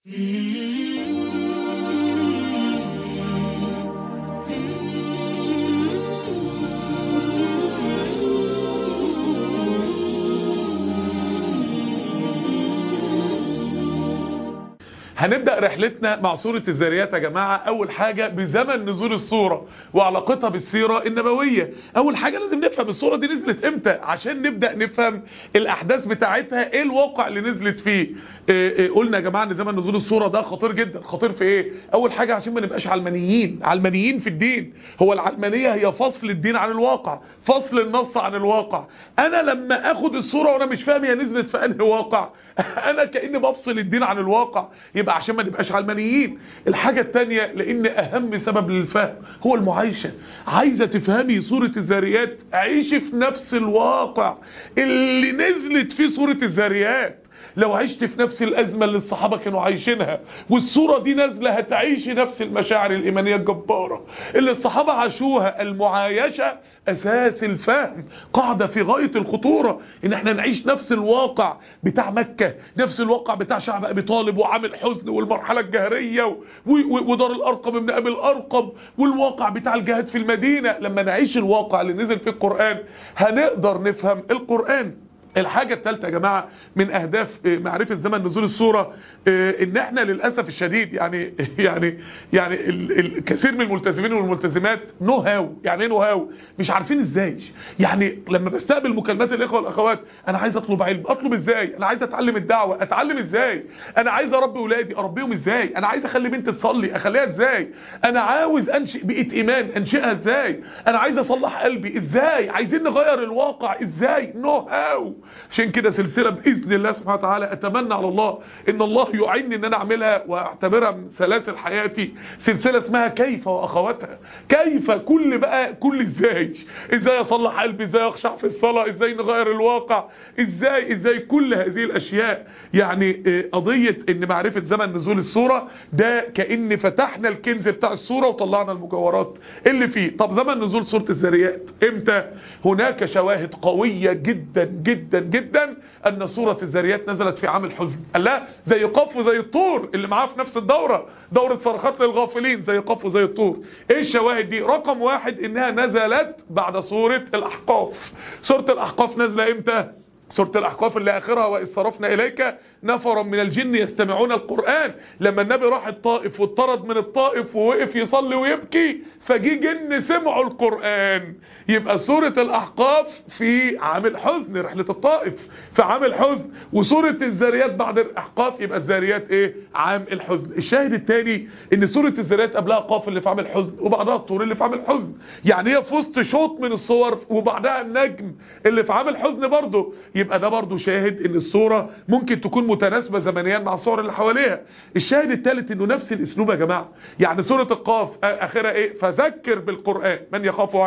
Speaker 2: هنبدأ رحلتنا مع سورة الذاريات يا جماعة. أول حاجة بزمن نزول السورة وعلاقتها بالسيرة النبوية. أول حاجة لازم نفهم السورة دي نزلت إمتى عشان نبدأ نفهم الأحداث بتاعتها، إيه الواقع اللي نزلت فيه. إيه إيه قلنا يا جماعة إن زمن نزول السورة ده خطير جدا. خطير في إيه؟ أول حاجة عشان ما نبقاش علمانيين، علمانيين في الدين. هو العلمانية هي فصل الدين عن الواقع، فصل النص عن الواقع. أنا لما أخد السورة وأنا مش فاهم هي نزلت في أنهي واقع أنا كأني بفصل الدين عن الواقع. يبقى عشان ما نبقاش علمانيين. الحاجة التانية لان اهم سبب للفهم هو المعايشة. عايزة تفهمي سورة الذاريات عيشي في نفس الواقع اللي نزلت فيه سورة الذاريات. لو عشت في نفس الأزمة اللي الصحابة كانوا عايشينها والصورة دي نازلة هتعيشي نفس المشاعر الإيمانية الجبارة اللي الصحابة عاشوها. المعايشة أساس الفهم، قاعدة في غاية الخطورة إن احنا نعيش نفس الواقع بتاع مكة، نفس الواقع بتاع شعب أبي طالب وعامل حزن والمرحلة الجهرية ودار الأرقم ابن أبي الأرقم والواقع بتاع الجهاد في المدينة. لما نعيش الواقع اللي نزل في القرآن هنقدر نفهم القرآن. الحاجة الثالثة يا جماعة من اهداف معرفة زمن نزول السورة ان احنا للأسف الشديد يعني يعني يعني الكثير من الملتزمين والملتزمات نو هاو. يعني ايه نو هاو؟ مش عارفين ازاي. يعني لما بستقبل مكالمات الاخوة والاخوات انا عايز اطلب علم، اطلب ازاي؟ انا عايز اتعلم الدعوة، اتعلم ازاي؟ انا عايز اربي ولادي، اربيهم ازاي؟ انا عايز اخلي بنت تصلي، اخليها ازاي؟ انا عاوز انشئ بيئة ايمان، انشئها ازاي؟ انا عايز اصلح قلبي ازاي؟ عايزين نغير الواقع ازاي؟ نو هاو. عشان كده سلسلة بإذن الله سبحانه وتعالى أتمنى على الله إن الله يعيني إن أنا أعملها وأعتبرها من سلاسل حياتي، سلسلة اسمها كيف وأخواتها. كيف كل بقى كل إزاي، إزاي أصلح قلبي، إزاي أخشع في الصلاة، إزاي نغير الواقع، إزاي إزاي كل هذه الأشياء. يعني قضية إن معرفة زمن نزول السورة ده كأن فتحنا الكنز بتاع السورة وطلعنا المجوهرات اللي فيه. طب زمن نزول سورة الذاريات إمتى؟ هناك شواهد قوية جدا جدا جدا ان سورة الذاريات نزلت في عام الحزن. لا زي قاف وزي الطور اللي معاه في نفس الدورة، دورة صرخات للغافلين، زي قاف وزي الطور. ايه الشواهد دي؟ رقم واحد انها نزلت بعد سورة الاحقاف. سورة الاحقاف نازلة امتى؟ سورة الأحقاف اللي آخرها وإذ صرفنا إليك نفرا من الجن يستمعون القرآن. لما النبي راح الطائف واطرد من الطائف ووقف يصلي ويبكي فجي جن سمعوا القرآن. يبقى سورة الأحقاف في عام الحزن، رحلة الطائف في عام الحزن. وسورة الذاريات بعد الأحقاف يبقى الذاريات إيه؟ عام الحزن. الشاهد الثاني إن سورة الذاريات قبلها قاف اللي في عام الحزن وبعدها الطور اللي في عام الحزن. يعني هي في وسط شوط من الصور وبعدها النجم اللي في عام الحزن برضه. يبقى ده برضو شاهد ان الصورة ممكن تكون متناسبة زمنيا مع الصور اللي حواليها. الشاهد الثالث انه نفس الاسلوب يا جماعة. يعني سورة القاف اخرها ايه؟ فذكر بالقرآن من يخاف وعيد.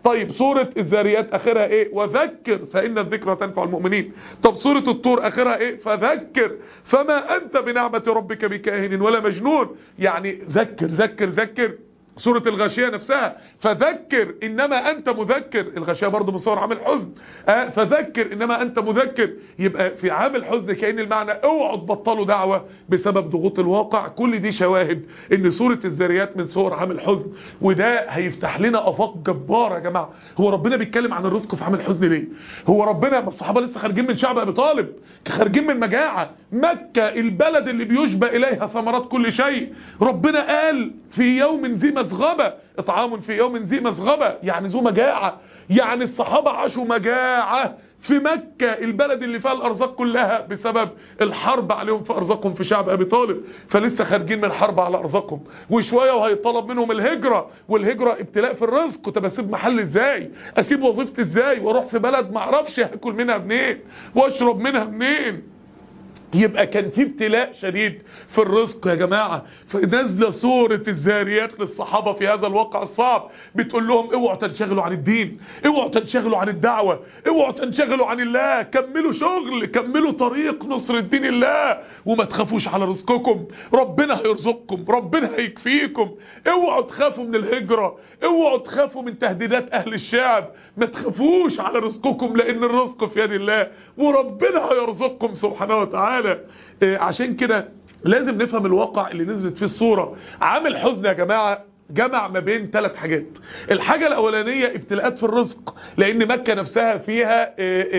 Speaker 2: طيب سورة الذاريات اخرها ايه؟ وذكر فان الذكرى تنفع المؤمنين. طب سورة الطور اخرها ايه؟ فذكر فما انت بنعمة ربك بكاهن ولا مجنون. يعني ذكر ذكر ذكر. سورة الغاشية نفسها فذكر إنما أنت مذكر، الغاشية برضو من صور عام الحزن. آه فذكر إنما أنت مذكر. يبقى في عام الحزن كأن المعنى اوعوا تبطلوا دعوة بسبب ضغوط الواقع. كل دي شواهد إن سورة الذاريات من صور عام الحزن، وده هيفتح لنا آفاق جبارة يا جماعة. هو ربنا بيتكلم عن الرزق في عام الحزن ليه؟ هو ربنا الصحابة لسه خارجين من شعب أبي طالب، خارجين من مجاعة مكة البلد اللي بيشبه إليها ثمرات كل شيء. ربنا قال في يوم ذي مسغبة، اطعام في يوم ذي مسغبة يعني ذو مجاعة. يعني الصحابة عاشوا مجاعة في مكة البلد اللي فيها الارزاق كلها بسبب الحرب عليهم في ارزاقهم في شعب ابي طالب. فلسه خارجين من الحرب على ارزاقهم وشوية وهيطلب منهم الهجرة، والهجرة ابتلاء في الرزق. طب اسيب محل ازاي؟ اسيب وظيفتي ازاي؟ واروح في بلد ما اعرفش هاكل منها منين واشرب منها منين؟ يبقى كان في ابتلاء شديد في الرزق يا جماعة. فنازله سورة الذاريات للصحابة في هذا الواقع الصعب بتقول لهم اوعوا تنشغلوا عن الدين، اوعوا تنشغلوا عن الدعوة، اوعوا تنشغلوا عن الله، كملوا شغل، كملوا طريق نصر الدين الله، وما تخافوش على رزقكم، ربنا هيرزقكم، ربنا هيكفيكم. اوعوا تخافوا من الهجرة، اوعوا تخافوا من تهديدات اهل الشعب، ما تخافوش على رزقكم لان الرزق في يد الله وربنا هيرزقكم سبحانه وتعالى. عشان كده لازم نفهم الواقع اللي نزلت فيه الصورة. عامل حزن يا جماعة جمع ما بين ثلاث حاجات. الحاجة الأولانية ابتلاءات في الرزق، لأن مكة نفسها فيها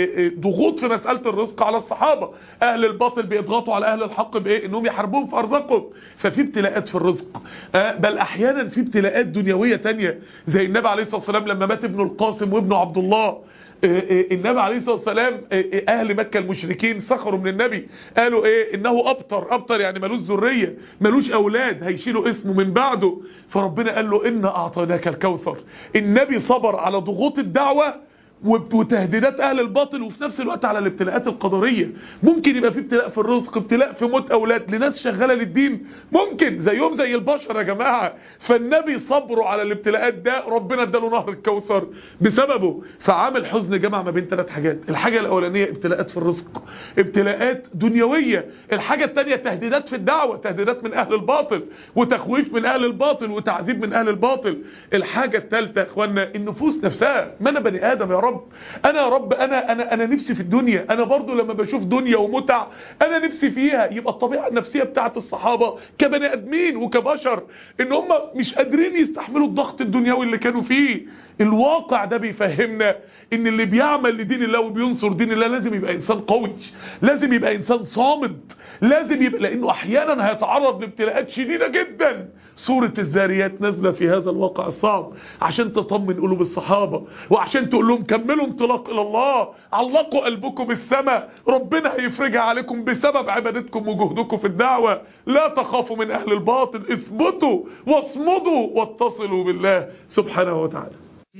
Speaker 2: ضغوط في مسألة الرزق على الصحابة. أهل الباطل بيضغطوا على أهل الحق بإيه؟ إنهم يحاربوهم في أرزاقهم. ففي ابتلاءات في الرزق، بل أحيانا في ابتلاءات دنيوية تانية، زي النبي عليه الصلاة والسلام لما مات ابن القاسم وابنه عبد الله. النبي عليه الصلاة والسلام اهل مكة المشركين سخروا من النبي، قالوا ايه؟ انه ابتر. ابتر يعني ملوش ذرية، ملوش اولاد هيشيلوا اسمه من بعده. فربنا قال له إنا اعطيناك الكوثر. النبي صبر على ضغوط الدعوة وتهديدات اهل الباطل، وفي نفس الوقت على الابتلاءات القدريه. ممكن يبقى في ابتلاء في الرزق، ابتلاء في موت اولاد لناس شغاله للدين، ممكن زيهم زي البشر يا جماعه. فالنبي صبره على الابتلاءات ده ربنا اداله نهر الكوثر بسببه. فعامل حزن جمع ما بين ثلاث حاجات. الحاجه الاولانيه ابتلاءات في الرزق، ابتلاءات دنيويه. الحاجه الثانيه تهديدات في الدعوه، تهديدات من اهل الباطل وتخويف من اهل الباطل وتعذيب من اهل الباطل. الحاجه الثالثه يا اخوانا النفوس نفسها. ما انا بني ادم يا رب، انا يا رب انا انا انا نفسي في الدنيا. انا برضو لما بشوف دنيا ومتع انا نفسي فيها. يبقى الطبيعه النفسيه بتاعه الصحابه كبني ادمين وكبشر ان هم مش قادرين يستحملوا الضغط الدنيوي اللي كانوا فيه. الواقع ده بيفهمنا ان اللي بيعمل لدين الله وبينصر دين الله لازم يبقى انسان قوي، لازم يبقى انسان صامد، لازم يبقى، لانه احيانا هيتعرض لابتلاءات شديده جدا. سوره الذاريات نازله في هذا الواقع الصعب عشان تطمن قلوب الصحابه، وعشان تقول لهم كملوا انطلاق الى الله، علقوا قلبكم بالسماء، ربنا هيفرجها عليكم بسبب عبادتكم وجهدكم في الدعوه. لا تخافوا من اهل الباطل، اثبتوا واصمدوا واتصلوا بالله سبحانه وتعالى.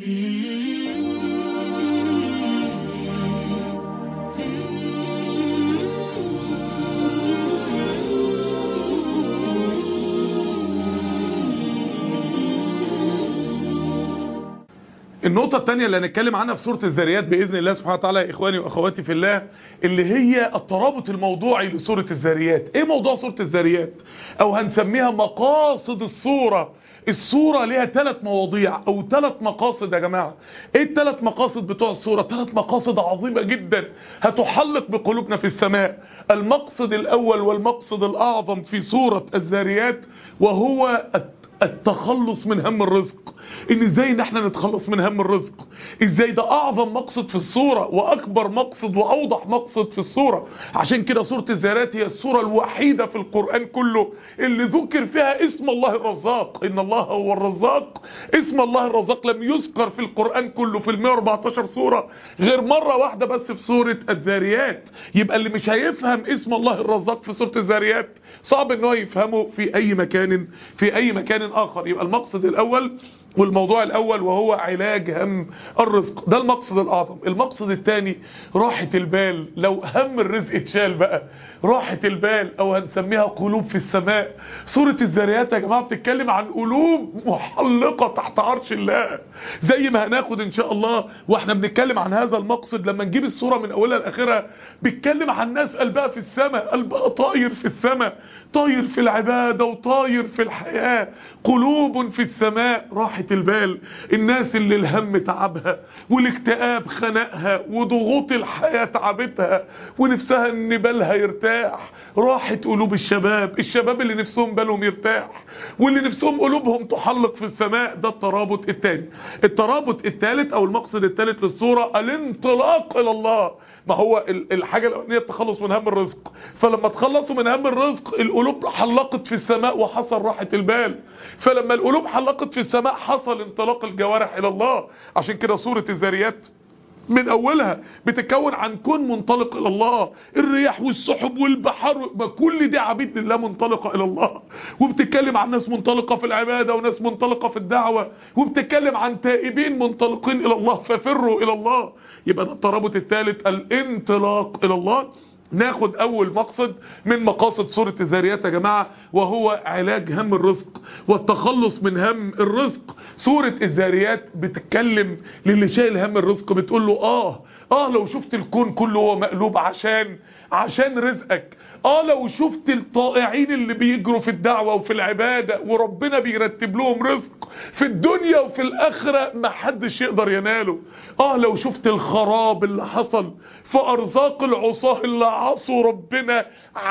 Speaker 2: النقطة الثانية اللي هنتكلم عنها في سورة الذاريات بإذن الله سبحانه وتعالى يا إخواني وأخواتي في الله، اللي هي الترابط الموضوعي لسورة الذاريات. إيه موضوع سورة الذاريات؟ أو هنسميها مقاصد السورة. السورة ليها ثلاث مواضيع أو ثلاث مقاصد يا جماعة. إيه الثلاث مقاصد بتوع السورة؟ ثلاث مقاصد عظيمة جدا هتحلق بقلوبنا في السماء. المقصد الأول والمقصد الأعظم في سورة الذاريات وهو التخلص من هم الرزق. ان ازاي ان احنا نتخلص من هم الرزق، ازاي ده اعظم مقصد في السورة واكبر مقصد واوضح مقصد في السورة. عشان كده سورة الذاريات هي السورة الوحيدة في القرآن كله اللي ذكر فيها اسم الله الرزاق. ان الله هو الرزاق، اسم الله الرزاق لم يذكر في القرآن كله في المئة واربعتاشر سورة غير مرة واحدة بس في سورة الذاريات. يبقى اللي مش هيفهم اسم الله الرزاق في سورة الذاريات صعب ان هو يفهمه في اي مكان في اي مكان اخر. يبقى المقصد الاول والموضوع الاول وهو علاج هم الرزق، ده المقصد الاعظم. المقصد الثاني راحة البال. لو هم الرزق اتشال بقى راحة البال، او هنسميها قلوب في السماء. سورة الذاريات يا جماعة بتتكلم عن قلوب محلقة تحت عرش الله، زي ما هناخد ان شاء الله واحنا بنتكلم عن هذا المقصد. لما نجيب السورة من اولها لاخرها بيتكلم عن ناس قلبها في السماء، قلبها طاير في السماء، طاير في العبادة وطاير في الحياة، قلوب في السماء. راحة البال الناس اللي الهم تعبها والاكتئاب خنقها وضغوط الحياة تعبتها ونفسها ان بالها يرتاح. راحة قلوب الشباب، الشباب اللي نفسهم بالهم يرتاح واللي نفسهم قلوبهم تحلق في السماء. ده الترابط الثاني. الترابط الثالث او المقصد الثالث للصورة الانطلاق الى الله. ما هو الحاجة الاولانية التخلص من هم الرزق، فلما تخلصوا من هم الرزق القلوب حلقت في السماء وحصل راحة البال، فلما القلوب حلقت في السماء حصل انطلاق الجوارح الى الله. عشان كده سورة الذاريات من اولها بتتكون عن كون منطلق الى الله، الرياح والسحب والبحر، كل دي عبيد لله منطلقة الى الله. وبتتكلم عن ناس منطلقة في العبادة وناس منطلقة في الدعوة، وبتتكلم عن تائبين منطلقين الى الله ففروا الى الله. يبقى ده الترابط الثالث الانطلاق الى الله. ناخد اول مقصد من مقاصد سورة الذاريات يا جماعة وهو علاج هم الرزق والتخلص من هم الرزق. سورة الذاريات بتتكلم للي شايل هم الرزق، بتقول له اه اه لو شفت الكون كله هو مقلوب عشان عشان رزقك. اه لو شفت الطائعين اللي بيجروا في الدعوة وفي العبادة وربنا بيرتب لهم رزق في الدنيا وفي الاخرة ما حدش يقدر يناله. اه لو شفت الخراب اللي حصل في ارزاق العصاه اللي عصوا ربنا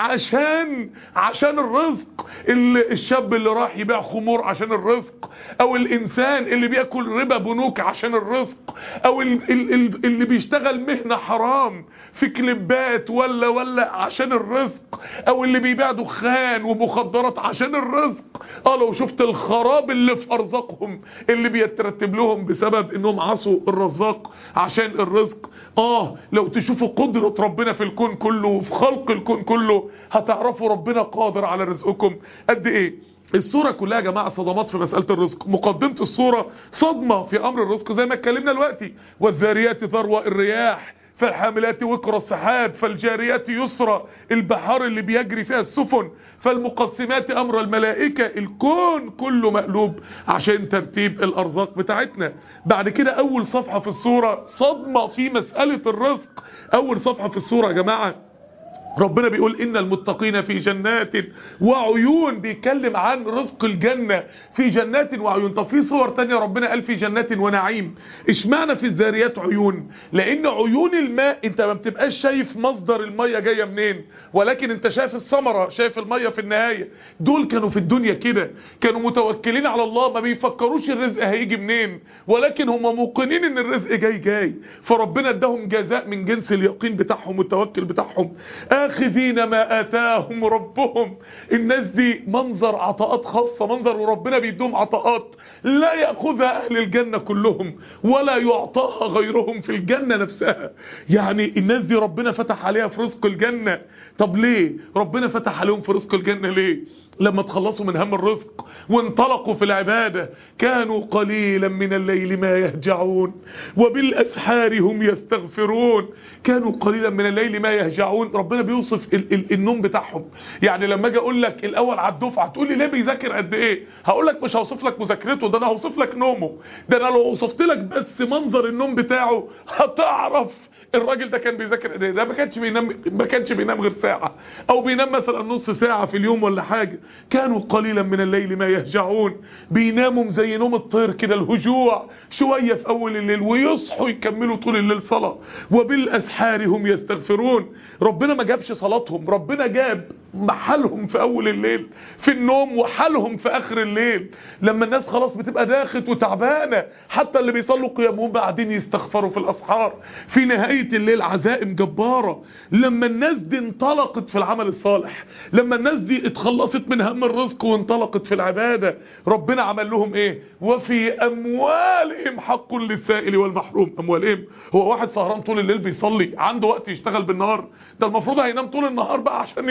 Speaker 2: عشان عشان الرزق، اللي الشاب اللي راح يبيع خمور عشان الرزق، او الانسان اللي بياكل ربا بنوك عشان الرزق، او ال ال ال اللي بيشتغل مهنة حرام في كليبات ولا ولا عشان الرزق، او اللي بيبيع دخان ومخدرات عشان الرزق. اه لو شفت الخراب اللي في ارزاقهم اللي بيترتب لهم بسبب انهم عصوا الرزاق عشان الرزق. اه لو تشوفوا قدرة ربنا في الكون كله وفي خلق الكون كله هتعرفوا ربنا قادر على رزقكم قد ايه. الصورة كلها يا جماعة صدمات في مسألة الرزق. مقدمة الصورة صدمة في امر الرزق زي ما اتكلمنا دلوقتي. والذاريات ذروة الرياح، فالحاملات وقر السحاب، فالجاريات يسرى البحار اللي بيجري فيها السفن، فالمقسمات امر الملائكة. الكون كله مقلوب عشان ترتيب الارزاق بتاعتنا. بعد كده اول صفحة في الصورة صدمة في مسألة الرزق. اول صفحة في الصورة يا جماعة ربنا بيقول إن المتقين في جنات وعيون، بيتكلم عن رزق الجنة في جنات وعيون. طب في صور تانية ربنا قال في جنات ونعيم، اشمعنى في الذاريات عيون؟ لأن عيون الماء انت ما بتبقاش شايف مصدر المية جاية منين، ولكن انت شايف الثمرة، شايف المية في النهاية. دول كانوا في الدنيا كده، كانوا متوكلين على الله، ما بيفكروش الرزق هيجي منين، ولكن هم موقنين ان الرزق جاي جاي، فربنا اداهم جزاء من جنس اليقين بتاعهم والتوكل بتاعهم. آخذين ما آتاهم ربهم. الناس دي منظر عطاءات خاصة، منظر وربنا بيدوم عطاءات لا يأخذها أهل الجنة كلهم ولا يعطاها غيرهم في الجنة نفسها. يعني الناس دي ربنا فتح عليها في رزق الجنة. طب ليه ربنا فتح عليهم في رزق الجنة؟ ليه؟ لما تخلصوا من هم الرزق وانطلقوا في العبادة كانوا قليلا من الليل ما يهجعون وبالأسحار هم يستغفرون. كانوا قليلا من الليل ما يهجعون. ربنا بيوصف ال ال النوم بتاعهم. يعني لما اجي اقول لك الاول على الدفعه تقول لي ليه بيذاكر قد ايه، هقول لك مش هوصف لك مذاكرته، ده انا هوصف لك نومه. ده انا لو وصفت لك بس منظر النوم بتاعه هتعرف الراجل ده كان بيذاكر ايه. ده ما كانش بينام ما كانش بينام غير ساعه، او بينام مثلا نص ساعه في اليوم ولا حاجه. كانوا قليلا من الليل ما يهجعون، بيناموا زي نوم الطير كده، الهجوع شويه في اول الليل ويصحوا يكملوا طول الليل صلاه. وبالاسحار هم يستغفرون. ربنا ما جابش صلاتهم، ربنا جاب محلهم في اول الليل في النوم وحالهم في اخر الليل، لما الناس خلاص بتبقى داخت وتعبانه، حتى اللي بيصلوا قيامهم بعدين يستغفروا في الاسحار. في نهايه الليل عزائم جباره. لما الناس دي انطلقت في العمل الصالح، لما الناس دي اتخلصت من هم الرزق وانطلقت في العباده، ربنا عمل لهم ايه؟ وفي اموالهم حق للسائل والمحروم. اموالهم، هو واحد سهران طول الليل بيصلي عنده وقت يشتغل بالنهار؟ ده المفروض هينام طول النهار بقى عشان يقدر يصلي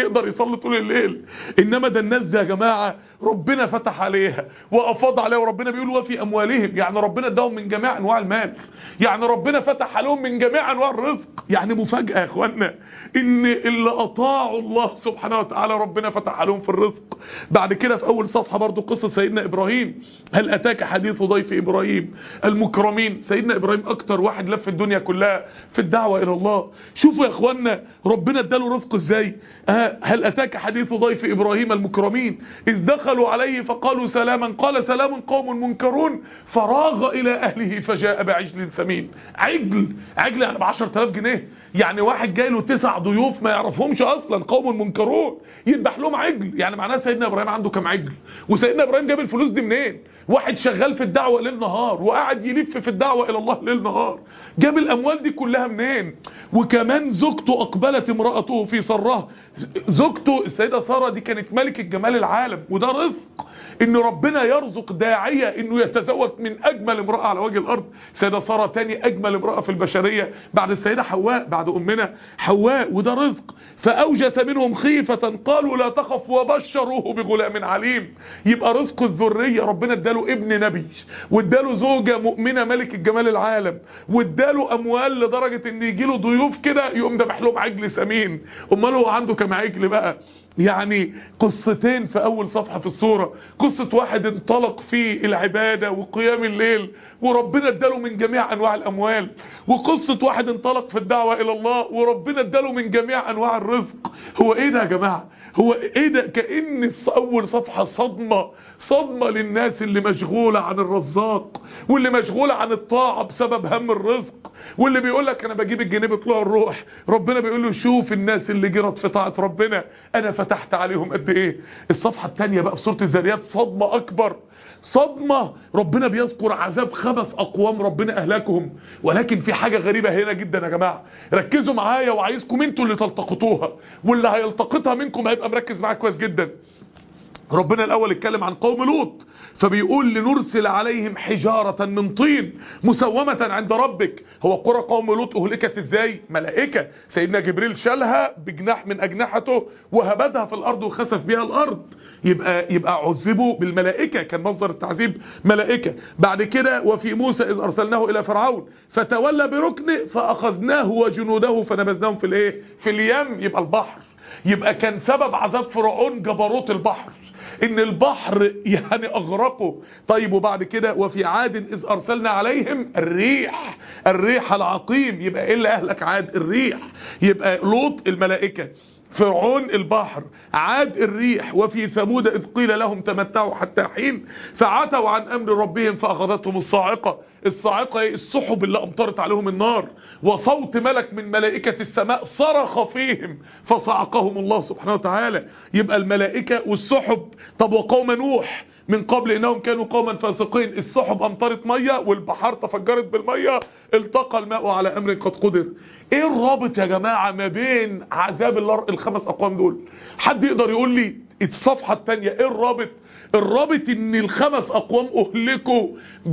Speaker 2: بتصلي طول الليل. انما ده الناس ده يا جماعه ربنا فتح عليها وافاض عليها، وربنا بيقول وفي اموالهم، يعني ربنا اداهم من جميع انواع المال، يعني ربنا فتح عليهم من جميع انواع الرزق. يعني مفاجاه يا اخوانا ان اللي اطاعوا الله سبحانه وتعالى ربنا فتح عليهم في الرزق. بعد كده في اول صفحه برضو قصه سيدنا ابراهيم، هل اتاك حديث ضيف ابراهيم المكرمين. سيدنا ابراهيم اكتر واحد لف الدنيا كلها في الدعوه الى الله. شوفوا يا اخوانا ربنا اداله رزق ازاي. آه هل اتاك حديث ضيف ابراهيم المكرمين اذ دخلوا عليه فقالوا سلاما قال سلام قوم منكرون فراغ الى اهله فجاء بعجل ثمين. عجل عجل يعني ب عشرة آلاف جنيه، يعني واحد جاي له تسع ضيوف ما يعرفهمش اصلا قوم منكرون يذبح لهم عجل. يعني معناه سيدنا ابراهيم عنده كام عجل؟ وسيدنا ابراهيم جاب الفلوس دي منين؟ واحد شغال في الدعوه ليل نهار وقاعد يلف في الدعوه الى الله ليل نهار، جاب الاموال دي كلها منين؟ وكمان زوجته اقبلت امراته في سرها. زوجته السيده ساره دي كانت ملكه جمال العالم، وده رزق ان ربنا يرزق داعيه انه يتزوج من اجمل امراه على وجه الارض. السيده ساره تاني اجمل امراه في البشريه بعد السيده حواء، بعد امنا حواء، وده رزق. فاوجس منهم خيفه قالوا لا تخف وبشروه بغلام عليم. يبقى رزق الذريه ربنا اداله ابن نبي، واداله زوجه مؤمنه ملكه جمال العالم، واداله اموال لدرجه ان يجي له ضيوف كده يقوم ذبح لهم عجل ثمين. امال هو عنده كام عجل بقى؟ يعني قصتين في اول صفحة في السورة، قصة واحد انطلق في العبادة وقيام الليل وربنا اداله من جميع انواع الاموال، وقصة واحد انطلق في الدعوة الى الله وربنا اداله من جميع انواع الرزق. هو ايه ده يا جماعة؟ هو ايه ده؟ كأن اول صفحة صدمة صدمة للناس اللي مشغولة عن الرزاق، واللي مشغولة عن الطاعة بسبب هم الرزق، واللي بيقول لك انا بجيب الجنيه بطلوع الروح. ربنا بيقول له شوف الناس اللي جرت في طاعة ربنا انا فتحت عليهم قد ايه. الصفحة الثانية بقى في سورة الذاريات صدمة اكبر، صدمة ربنا بيذكر عذاب خمس اقوام ربنا اهلكهم. ولكن في حاجة غريبة هنا جدا يا جماعة، ركزوا معايا وعايزكم انتوا اللي تلتقطوها، واللي هيلتقطها منكم هيبقى مركز معايا كويس جدا. ربنا الاول اتكلم عن قوم لوط فبيقول لنرسل عليهم حجارة من طين مسومة عند ربك. هو قرى قوم لوط اهلكت ازاي؟ ملائكة، سيدنا جبريل شالها بجناح من اجنحته وهبدها في الارض وخسف بها الارض. يبقى يبقى عذبوا بالملائكة، كان مصدر التعذيب ملائكة. بعد كده وفي موسى اذ ارسلناه الى فرعون فتولى بركنه فاخذناه وجنوده فنبذناهم في الايه؟ في اليم، يبقى البحر. يبقى كان سبب عذاب فرعون جبروت البحر، ان البحر يعني اغرقه. طيب وبعد كده وفي عاد اذ ارسلنا عليهم الريح، الريح العقيم. يبقى ايه اللي اهلك عاد؟ الريح. يبقى لوط الملائكة، فرعون البحر، عاد الريح. وفي ثمود اذ قيل لهم تمتعوا حتى حين فعتوا عن امر ربهم فاخذتهم الصاعقه. الصاعقه السحب اللي امطرت عليهم النار، وصوت ملك من ملائكه السماء صرخ فيهم فصعقهم الله سبحانه وتعالى. يبقى الملائكه والسحب. طب وقوم نوح من قبل انهم كانوا قوما فاسقين، السحب امطرت ميه والبحار تفجرت بالميه، التقى الماء على امر قد قدر. ايه الرابط يا جماعه ما بين عذاب الخمس اقوام دول؟ حد يقدر يقول لي الصفحه الثانيه ايه الرابط؟ الرابط ان الخمس اقوام اهلكوا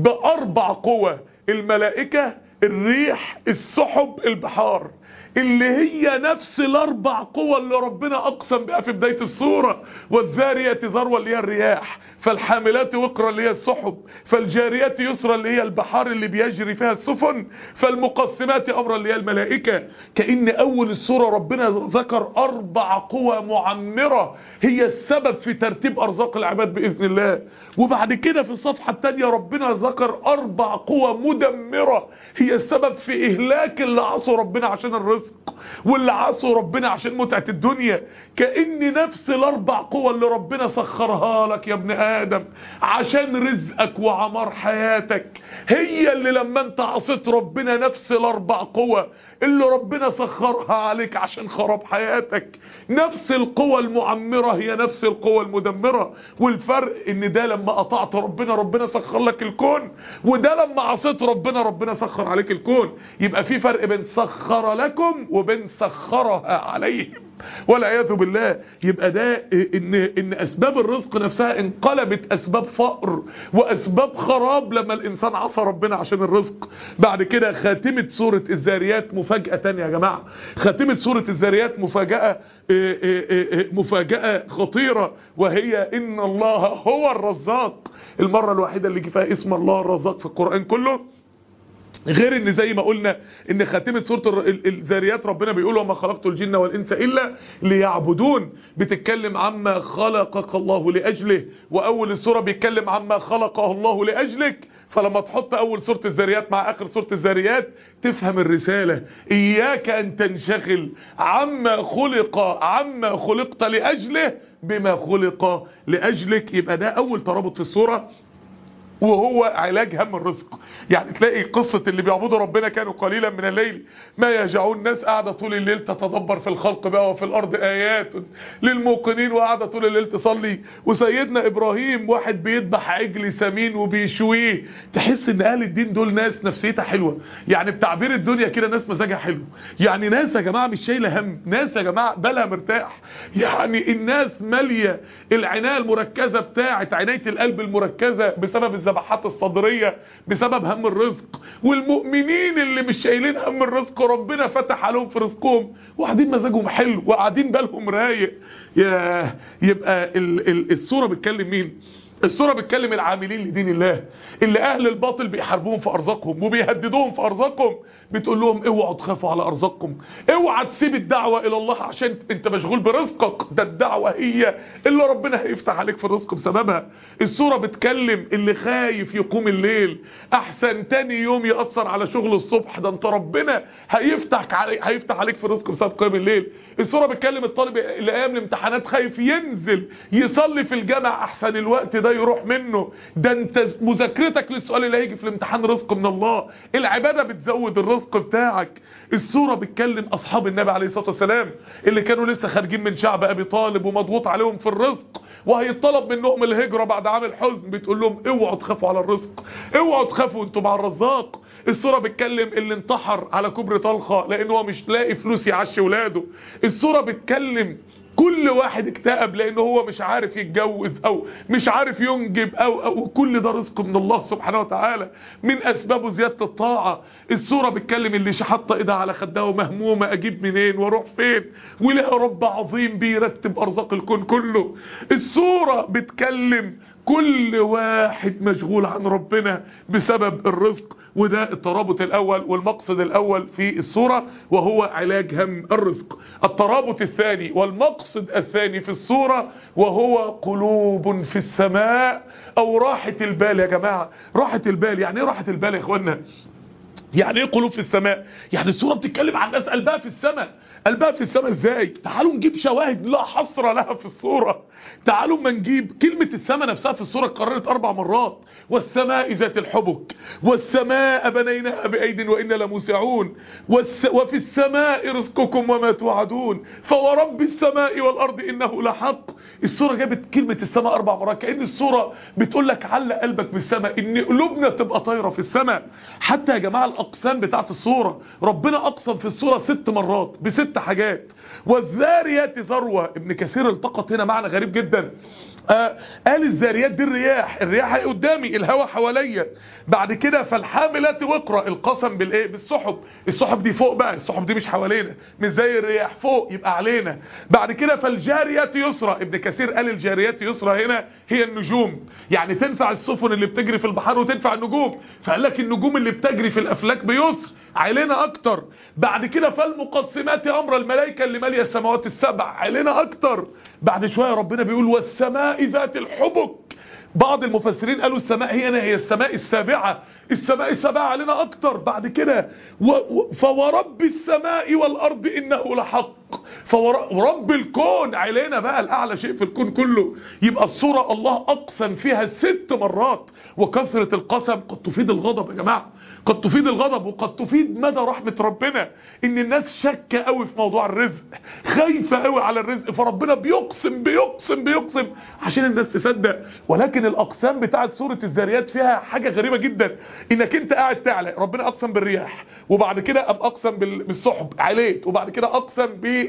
Speaker 2: باربع قوى، الملائكه، الريح، السحب، البحار، اللي هي نفس الاربع قوى اللي ربنا اقسم بها في بداية السورة. والذاريات ذروة اللي هي الرياح، فالحاملات وقرا اللي هي السحب، فالجاريات يسرا اللي هي البحار اللي بيجري فيها السفن، فالمقسمات امرا اللي هي الملائكة. كأن اول السورة ربنا ذكر اربع قوى معمرة هي السبب في ترتيب ارزاق العباد باذن الله. وبعد كده في الصفحة الثانية ربنا ذكر اربع قوى مدمرة هي السبب في اهلاك اللي عصوا ربنا عشان الرزق، واللي عصوا ربنا عشان متعة الدنيا. كأن نفس الاربع قوى اللي ربنا سخرها لك يا ابن ادم عشان رزقك وعمار حياتك، هي اللي لما انت عصيت ربنا نفس الاربع قوى اللي ربنا سخرها عليك عشان خراب حياتك. نفس القوى المعمرة هي نفس القوى المدمرة. والفرق ان ده لما قطعت ربنا ربنا سخر لك الكون، وده لما عصيت ربنا ربنا سخر عليك الكون. يبقى في فرق بين سخر لكم وبين سخرها عليهم. والعياذ بالله. يبقى ده ان ان اسباب الرزق نفسها انقلبت اسباب فقر واسباب خراب لما الانسان عصى ربنا عشان الرزق. بعد كده خاتمة سورة الذاريات مفاجأة تانية يا جماعة. خاتمة سورة الذاريات مفاجأة مفاجأة خطيرة، وهي ان الله هو الرزاق. المرة الوحيدة اللي جه فيها اسم الله الرزاق في القرآن كله. غير ان زي ما قلنا ان خاتمة سورة الذاريات ربنا بيقول وما خلقت الجن والانس الا ليعبدون، بتتكلم عما خلقك الله لاجله، واول السورة بيتكلم عما خلقه الله لاجلك. فلما تحط اول سورة الذاريات مع اخر سورة الذاريات تفهم الرسالة. اياك ان تنشغل عما خلق عما خلقت لاجله بما خلق لاجلك. يبقى ده اول ترابط في السورة، وهو علاج هم الرزق. يعني تلاقي قصة اللي بيعبدوا ربنا كانوا قليلا من الليل ما يهجعون. ناس قاعدة طول الليل تتدبر في الخلق بقى وفي الارض ايات للموقنين، وقاعدة طول الليل تصلي. وسيدنا ابراهيم واحد بيذبح عجل سمين وبيشويه. تحس ان اهل الدين دول ناس نفسيتها حلوة، يعني بتعبير الدنيا كده ناس مزاجها حلو. يعني ناس يا جماعة مش شايلة هم، ناس يا جماعة بالها مرتاح. يعني الناس مالية العناية المركزة بتاعت عناية القلب المركزة بسبب الذبحات الصدرية، بسبب هم الرزق. والمؤمنين اللي مش شايلين هم الرزق ربنا فتح عليهم في رزقهم، وقاعدين مزاجهم حلو وقاعدين بالهم رايق. يبقى ال ال السورة بتكلم مين؟ السورة بتكلم العاملين لدين الله، اللي اهل الباطل بيحاربوهم في ارزاقهم وبيهددوهم في ارزاقهم. بتقول لهم اوعوا تخافوا على ارزاقكم، اوعى تسيب الدعوة الى الله عشان انت مشغول برزقك. ده الدعوة هي اللي ربنا هيفتح عليك في الرزق بسببها. السورة بتكلم اللي خايف يقوم الليل احسن تاني يوم يأثر على شغل الصبح، ده انت ربنا هيفتح عليك هيفتح عليك في الرزق بسبب قيام الليل. السورة بتكلم الطالب اللي ايام الامتحانات خايف ينزل يصلي في الجامع احسن الوقت ده يروح منه. ده انت مذاكرتك للسؤال اللي هيجي في الامتحان رزق من الله، العبادة بتزود الرزق بتاعك. السورة بتكلم اصحاب النبي عليه الصلاة والسلام اللي كانوا لسه خارجين من شعب ابي طالب ومضغوط عليهم في الرزق وهيطلب منهم الهجرة بعد عام الحزن. بتقول لهم اوعوا تخافوا على الرزق، اوعوا تخافوا انتوا مع الرزاق. السورة بتكلم اللي انتحر على كبر طلخة لانه هو مش لاقي فلوس يعشي ولاده. السورة بتكلم كل واحد اكتئب لانه هو مش عارف يتجوز او مش عارف ينجب او, أو كل ده رزق من الله سبحانه وتعالى، من اسبابه زيادة الطاعة. السورة بتكلم اللي حاطه ايدها على خدها ومهمومة اجيب منين واروح فين، ولها رب عظيم بيرتب ارزاق الكون كله. السورة بتكلم كل واحد مشغول عن ربنا بسبب الرزق. وده الترابط الاول والمقصد الاول في السورة، وهو علاج هم الرزق. الترابط الثاني والمقصد الثاني في السورة وهو قلوب في السماء، او راحة البال. يا جماعة راحة البال يعني ايه راحة البال يا اخوانا؟ يعني ايه قلوب في السماء؟ يعني السورة بتتكلم عن ناس قلبها في السماء. قلبها في السماء ازاي؟ تعالوا نجيب شواهد لا حصر لها في السورة. تعالوا ما نجيب كلمة السماء نفسها في السورة اتكررت اربع مرات. والسماء ذات الحبك، والسماء بنيناها بأيد وإنا لموسعون، والس... وفي السماء رزقكم وما توعدون، فورب السماء والأرض إنه لحق. السورة جابت كلمة السماء اربع مرات، كأن السورة بتقول لك علق قلبك بالسماء، ان قلوبنا تبقى طايرة في السماء. حتى يا جماعة الاقسام بتاعت السورة، ربنا اقسم في السورة ست مرات بست حاجات. والذاريات ذروة. ابن كثير التقط هنا معنى غريب جدا. آه قال الذاريات دي الرياح، الرياح هي قدامي، الهواء حواليا. بعد كده فالحاملات وقرا، القسم بالايه؟ بالسحب. السحب دي فوق بقى، السحب دي مش حوالينا، مش زي الرياح، فوق يبقى علينا. بعد كده فالجاريات يسرى. ابن كثير قال الجاريات يسرى هنا هي النجوم، يعني تنفع السفن اللي بتجري في البحر وتنفع النجوم. فقال لك النجوم اللي بتجري في الافلاك بيسر علينا اكتر. بعد كده فالمقسمات امر، الملائكه اللي ماليه السماوات السبع علينا اكتر. بعد شويه ربنا بيقول والسماء ذات الحبك. بعض المفسرين قالوا السماء هي هي السماء السابعه، السماء السابعه علينا اكتر. بعد كده فورب السماء والارض انه لحق، فورب الكون علينا بقى، الاعلى شيء في الكون كله. يبقى السوره الله اقسم فيها ست مرات، وكثره القسم قد تفيد الغضب. يا جماعه قد تفيد الغضب وقد تفيد مدى رحمة ربنا. ان الناس شاكه قوي في موضوع الرزق، خايفة قوي على الرزق، فربنا بيقسم بيقسم بيقسم عشان الناس تصدق. ولكن الاقسام بتاعت سورة الذاريات فيها حاجة غريبة جدا، انك انت قاعد تعلى، ربنا اقسم بالرياح، وبعد كده اب اقسم بالسحب عليت، وبعد كده اقسم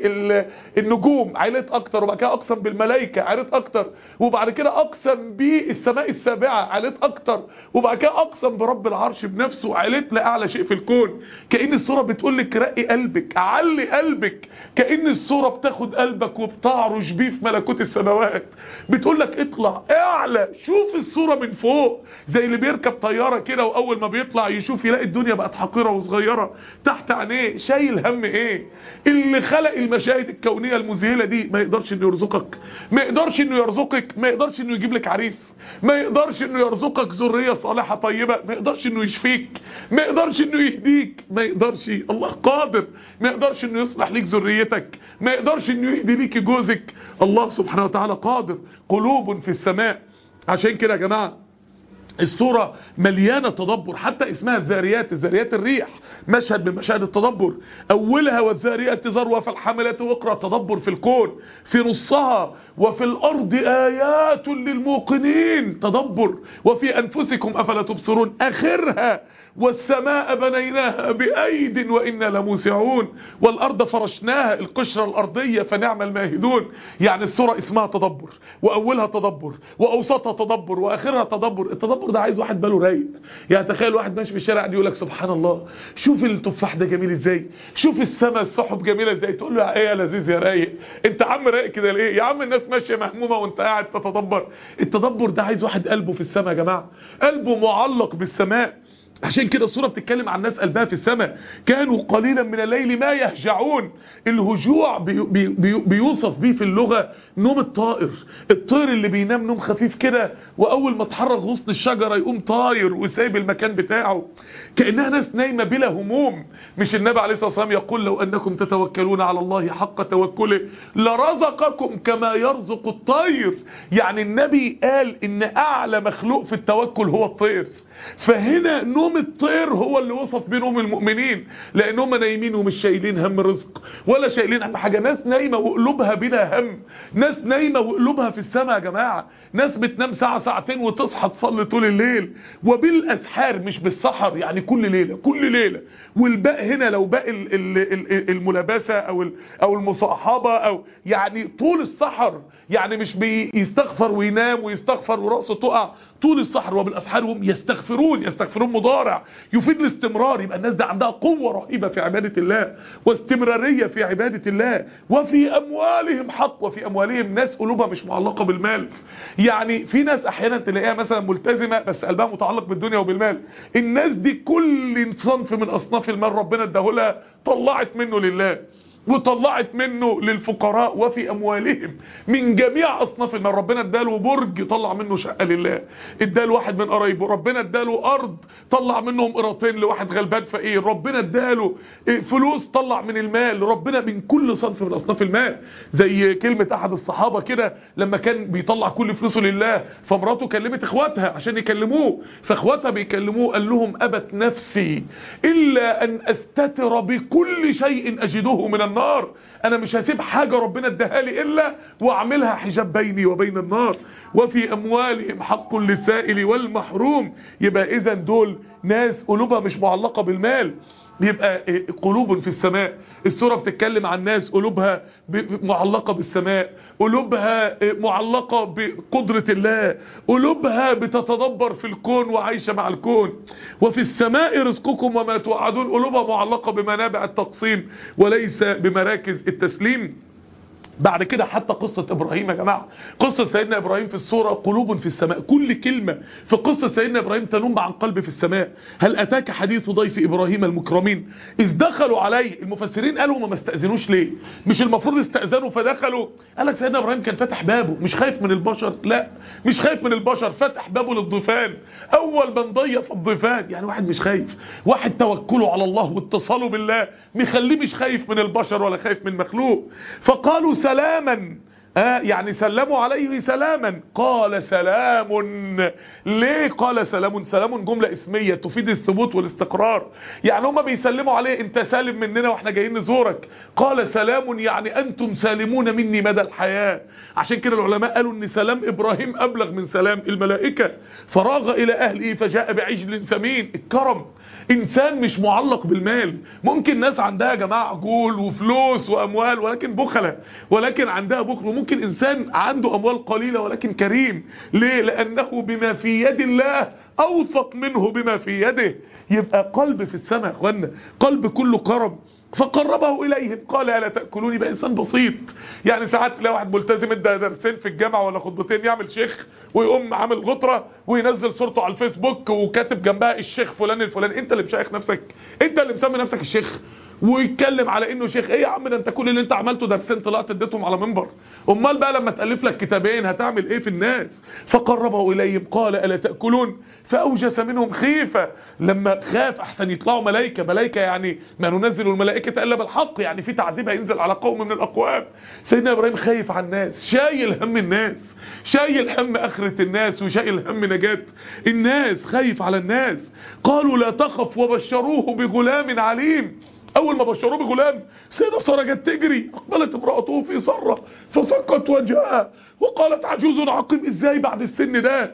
Speaker 2: بالنجوم عليت اكتر، وبعد كده اقسم بالملائكة عليت اكتر، وبعد كده اقسم بالسماء السابعة عليت اكتر، وبعد كده اقسم برب العرش بنفسه عليت لاعلى شيء في الكون. كأن السورة بتقول لك رقي قلبك، علي قلبك. كأن السورة بتاخد قلبك وبتعرج بيه في ملكوت السماوات، بتقول لك اطلع اعلى، شوف السورة من فوق، زي اللي بيركب طيارة كده واول ما بيطلع يشوف يلاقي الدنيا بقت حقيرة وصغيرة تحت عينيه. شايل هم ايه؟ اللي خلق المشاهد الكونية المذهلة دي ما يقدرش انه يرزقك، ما يقدرش انه يرزقك، ما يقدرش انه يجيب لك عريس، ما يقدرش انه يرزقك ذرية صالحة طيبة، ما يقدرش انه يشفيك، ما يقدرش انه يهديك، ما يقدرش. الله قادر. ما يقدرش انه يصلح ليك ذريتك، ما يقدرش انه يهدي ليك جوزك. الله سبحانه وتعالى قادر. قلوب في السماء. عشان كده يا جماعة السورة مليانة تدبر، حتى اسمها الذاريات، الذاريات الريح، مشهد من مشاهد التدبر. اولها والذاريات ذروة فالحاملات وقرا، تدبر في الكون. في نصها وفي الارض ايات للموقنين، تدبر. وفي انفسكم افلا تبصرون. اخرها والسماء بنيناها بايد وانا لموسعون، والارض فرشناها، القشرة الارضية فنعم الماهدون. يعني السورة اسمها تدبر، واولها تدبر، واوسطها تدبر، واخرها تدبر. التدبر ده عايز واحد باله رايق. يعني تخيل واحد ماشي في الشارع دي يقول لك سبحان الله، شوف التفاح ده جميل ازاي، شوف السماء السحب جميله ازاي، تقول له ايه يا لذيذ يا رايق، انت عم رايق كده ليه يا عم؟ الناس ماشيه مهمومه وانت قاعد تتدبر. التدبر ده عايز واحد قلبه في السماء يا جماعه، قلبه معلق بالسماء. عشان كده السورة بتتكلم عن ناس قلبها في السماء. كانوا قليلا من الليل ما يهجعون. الهجوع بي بي بي بيوصف بيه في اللغة نوم الطائر، الطير اللي بينام نوم خفيف كده واول ما تحرك غصن الشجرة يقوم طاير وسايب المكان بتاعه، كأنها ناس نايمة بلا هموم. مش النبي عليه الصلاة والسلام يقول لو انكم تتوكلون على الله حق توكله لرزقكم كما يرزق الطير؟ يعني النبي قال ان اعلى مخلوق في التوكل هو الطير. فهنا نوم الطير هو اللي وصف بيه نوم المؤمنين، لانهم نايمين ومش شايلين هم رزق ولا شايلين هم حاجه. ناس نايمه وقلوبها بلا هم، ناس نايمه وقلوبها في السماء يا جماعه. ناس بتنام ساعه ساعتين وتصحى تصلي طول الليل، وبالاسحار مش بالسحر، يعني كل ليله كل ليله. والباء هنا لو باء الملابسه او او المصاحبه، او يعني طول السحر، يعني مش بيستغفر وينام ويستغفر وراسه تقع طول السحر. وبالاسحار هم يستغفرون، يستغفرون مضارع يفيد الاستمرار. يبقى الناس دي عندها قوة رهيبة في عبادة الله واستمرارية في عبادة الله. وفي اموالهم حق، وفي اموالهم ناس قلوبها مش معلقة بالمال. يعني في ناس احيانا تلاقيها مثلا ملتزمة بس قلبها متعلق بالدنيا وبالمال. الناس دي كل صنف من اصناف المال ربنا اداهولها طلعت منه لله وطلعت منه للفقراء. وفي اموالهم من جميع اصناف المال. ربنا اداله برج طلع منه شقه لله، اداله واحد من قرايبه، ربنا اداله ارض طلع منهم قراطين لواحد غلبان فقير، ربنا اداله فلوس طلع من المال، ربنا من كل صنف من اصناف المال. زي كلمه احد الصحابه كده لما كان بيطلع كل فلوسه لله، فمراته كلمت اخواتها عشان يكلموه، فاخواتها بيكلموه قال لهم ابت نفسي الا ان استتر بكل شيء اجده من النار. انا مش هسيب حاجة ربنا اداها لي الا واعملها حجاب بيني وبين النار. وفي اموالهم حق للسائل والمحروم. يبقى اذا دول ناس قلوبها مش معلقة بالمال. يبقى قلوب في السماء. السورة بتتكلم عن ناس قلوبها معلقة بالسماء، قلوبها معلقة بقدرة الله، قلوبها بتتدبر في الكون وعايشة مع الكون. وفي السماء رزقكم وما توعدون. قلوبها معلقة بمنابع التقسيم وليس بمراكز التسليم. بعد كده حتى قصة ابراهيم يا جماعة، قصة سيدنا ابراهيم في السورة قلوب في السماء. كل كلمة في قصة سيدنا ابراهيم تنم عن قلب في السماء. هل اتاك حديث ضيف ابراهيم المكرمين اذ دخلوا عليه؟ المفسرين قالوا ما استأذنوش ليه؟ مش المفروض استأذنوا فدخلوا؟ قال لك سيدنا ابراهيم كان فتح بابه، مش خايف من البشر. لا مش خايف من البشر، فتح بابه للضيفان. اول من ضيف الضيفان، يعني واحد مش خايف، واحد توكله على الله واتصاله بالله مخليه مش خايف من البشر ولا خايف من مخلوق. فقالوا سلاما آه يعني سلموا عليه سلاما، قال سلام. ليه قال سلام؟ سلام جملة اسمية تفيد الثبوت والاستقرار، يعني هما بيسلموا عليه انت سالم مننا واحنا جايين نزورك. قال سلام يعني انتم سالمون مني مدى الحياة. عشان كده العلماء قالوا ان سلام ابراهيم ابلغ من سلام الملائكة. فراغ الى اهله فجاء بعجل ثمين. الكرم، انسان مش معلق بالمال. ممكن ناس عندها يا جماعه عجول وفلوس واموال ولكن بخله، ولكن عندها بخل. وممكن انسان عنده اموال قليله ولكن كريم. ليه؟ لانه بما في يد الله اوثق منه بما في يده. يبقى قلب في السماء يا اخوانا، قلب كله كرم. فقربه اليهم قال الا تاكلون. يبقى انسان بسيط. يعني ساعات تلاقي واحد ملتزم ادى درسين في الجامعه ولا خطبتين يعمل شيخ ويقوم عامل غطره وينزل صورته على الفيسبوك وكاتب جنبها الشيخ فلان الفلاني. انت اللي مشايخ نفسك، انت اللي مسمي نفسك الشيخ ويتكلم على انه شيخ. ايه يا عم ده انت كل اللي انت عملته درسين طلعت اديتهم على منبر. امال بقى لما تالف لك كتابين هتعمل ايه في الناس؟ فقربه اليهم قال الا تاكلون فاوجس منهم خيفه. لما خاف احسن يطلعوا ملائكه. ملائكه يعني ما ننزل الملائكه الا بالحق، يعني في تعذيب هينزل على قوم من الاقوام. سيدنا ابراهيم خايف على الناس، شايل هم الناس، شايل هم اخره الناس وشايل هم نجاه الناس، خايف على الناس. قالوا لا تخف وبشروه بغلام عليم. اول ما بشروه بغلام سيدة سارة جت تجري، اقبلت امرأته في سرة فسقت وجهها وقالت عجوز عقيم. ازاي بعد السن ده؟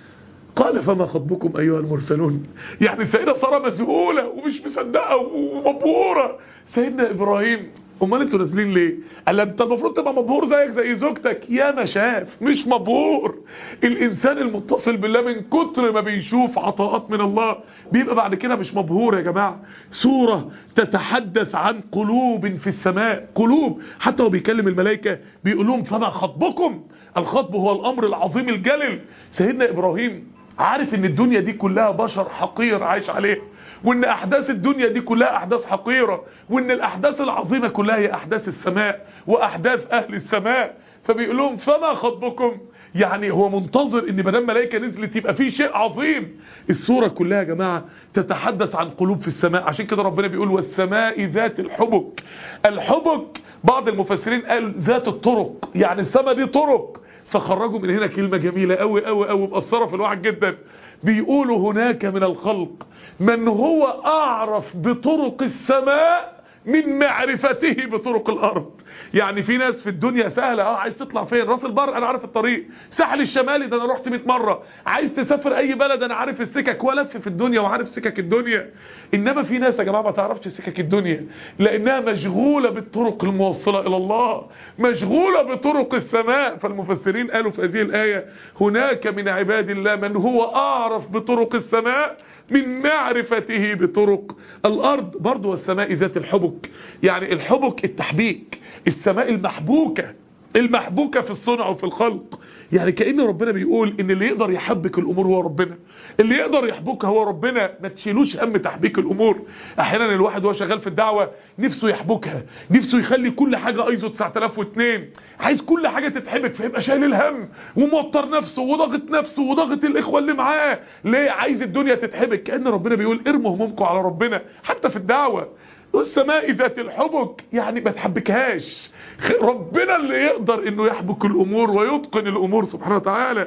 Speaker 2: قال فما خطبكم ايها المرسلون. يعني سيدة سارة مذهولة ومش مصدقه ومبهوره. سيدنا ابراهيم امال انتوا نازلين ليه؟ قال انت المفروض تبقى مبهور زيك زي زوجتك. يا ما شاف مش مبهور. الانسان المتصل بالله من كتر ما بيشوف عطاءات من الله بيبقى بعد كده مش مبهور يا جماعه. سوره تتحدث عن قلوب في السماء، قلوب. حتى هو بيكلم الملائكه بيقول لهم فما خطبكم. الخطب هو الامر العظيم الجلل. سيدنا ابراهيم عارف ان الدنيا دي كلها بشر حقير عايش عليه، وان احداث الدنيا دي كلها احداث حقيرة، وان الاحداث العظيمة كلها هي احداث السماء واحداث اهل السماء. فبيقول لهم فما خطبكم. يعني هو منتظر ان مدام ملائكه نزلت يبقى في شيء عظيم. السوره كلها يا جماعه تتحدث عن قلوب في السماء. عشان كده ربنا بيقول والسماء ذات الحبك. الحبك بعض المفسرين قال ذات الطرق، يعني السماء دي طرق. فخرجوا من هنا كلمه جميله قوي قوي قوي مأثره في الواحد جدا. بيقولوا هناك من الخلق من هو اعرف بطرق السماء من معرفته بطرق الارض. يعني في ناس في الدنيا سهلة، اه عايز تطلع فين؟ راس البر انا عارف الطريق، ساحل الشمالي ده انا رحت مية مرة، عايز تسافر اي بلد انا عارف السكك والف في الدنيا وعارف سكك الدنيا. انما في ناس يا جماعة ما تعرفش سكك الدنيا لانها مشغولة بالطرق الموصلة الى الله، مشغولة بطرق السماء. فالمفسرين قالوا في هذه الآية هناك من عباد الله من هو اعرف بطرق السماء من معرفته بطرق الارض. برضو والسماء ذات الحبك، يعني الحبك التحبيك، السماء المحبوكة، المحبوكة في الصنع وفي الخلق. يعني كأن ربنا بيقول ان اللي يقدر يحبك الامور هو ربنا، اللي يقدر يحبكها هو ربنا. ما تشيلوش هم تحبيك الامور. احيانا الواحد وهو شغال في الدعوة نفسه يحبكها، نفسه يخلي كل حاجة ايزو تسعة آلاف واثنين، عايز كل حاجة تتحبك، فيبقى شايل الهم وموتر نفسه وضغط نفسه وضغط الاخوة اللي معاه. ليه عايز الدنيا تتحبك؟ كأن ربنا بيقول ارموا همومكم على ربنا حتى في الدعوة. والسماء ذات الحبك يعني ما تحبكهاش، ربنا اللي يقدر انه يحبك الامور ويتقن الامور سبحانه وتعالى.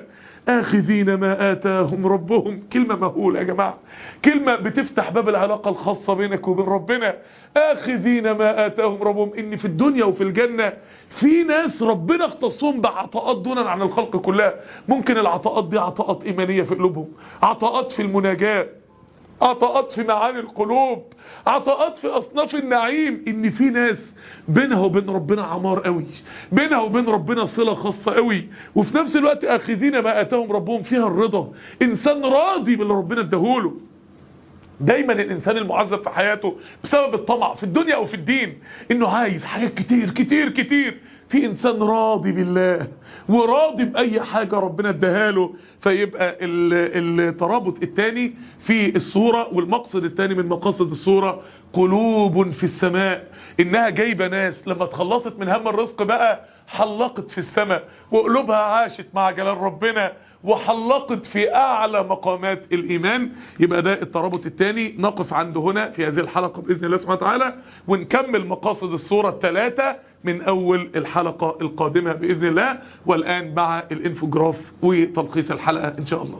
Speaker 2: اخذين ما اتاهم ربهم، كلمة مهولة يا جماعة، كلمة بتفتح باب العلاقة الخاصة بينك وبين ربنا. اخذين ما اتاهم ربهم، ان في الدنيا وفي الجنة في ناس ربنا اختصهم بعطاءات دونا عن الخلق كلها. ممكن العطاءات دي عطاءات ايمانية في قلوبهم، عطاءات في المناجاة، عطاءات في معاني القلوب، عطاءات في اصناف النعيم. ان في ناس بينها وبين ربنا عمار قوي، بينها وبين ربنا صلة خاصة قوي، وفي نفس الوقت اخذين ما اتاهم ربهم، فيها الرضا، انسان راضي باللي ربنا اداهوله. دايما الانسان المعذب في حياته بسبب الطمع في الدنيا او في الدين انه عايز حاجات كتير كتير كتير. في انسان راضي بالله وراضي باي حاجة ربنا اداها له. فيبقى الترابط الثاني في الصورة والمقصد الثاني من مقاصد الصورة قلوب في السماء، انها جايبة ناس لما اتخلصت من هم الرزق بقى حلقت في السماء وقلوبها عاشت مع جلال ربنا وحلقت في اعلى مقامات الايمان. يبقى ده الترابط الثاني. نقف عنده هنا في هذه الحلقة باذن الله سبحانه وتعالى ونكمل مقاصد الصورة الثلاثة من اول الحلقة القادمة باذن الله. والان مع الانفوجراف وتلخيص الحلقة ان شاء الله.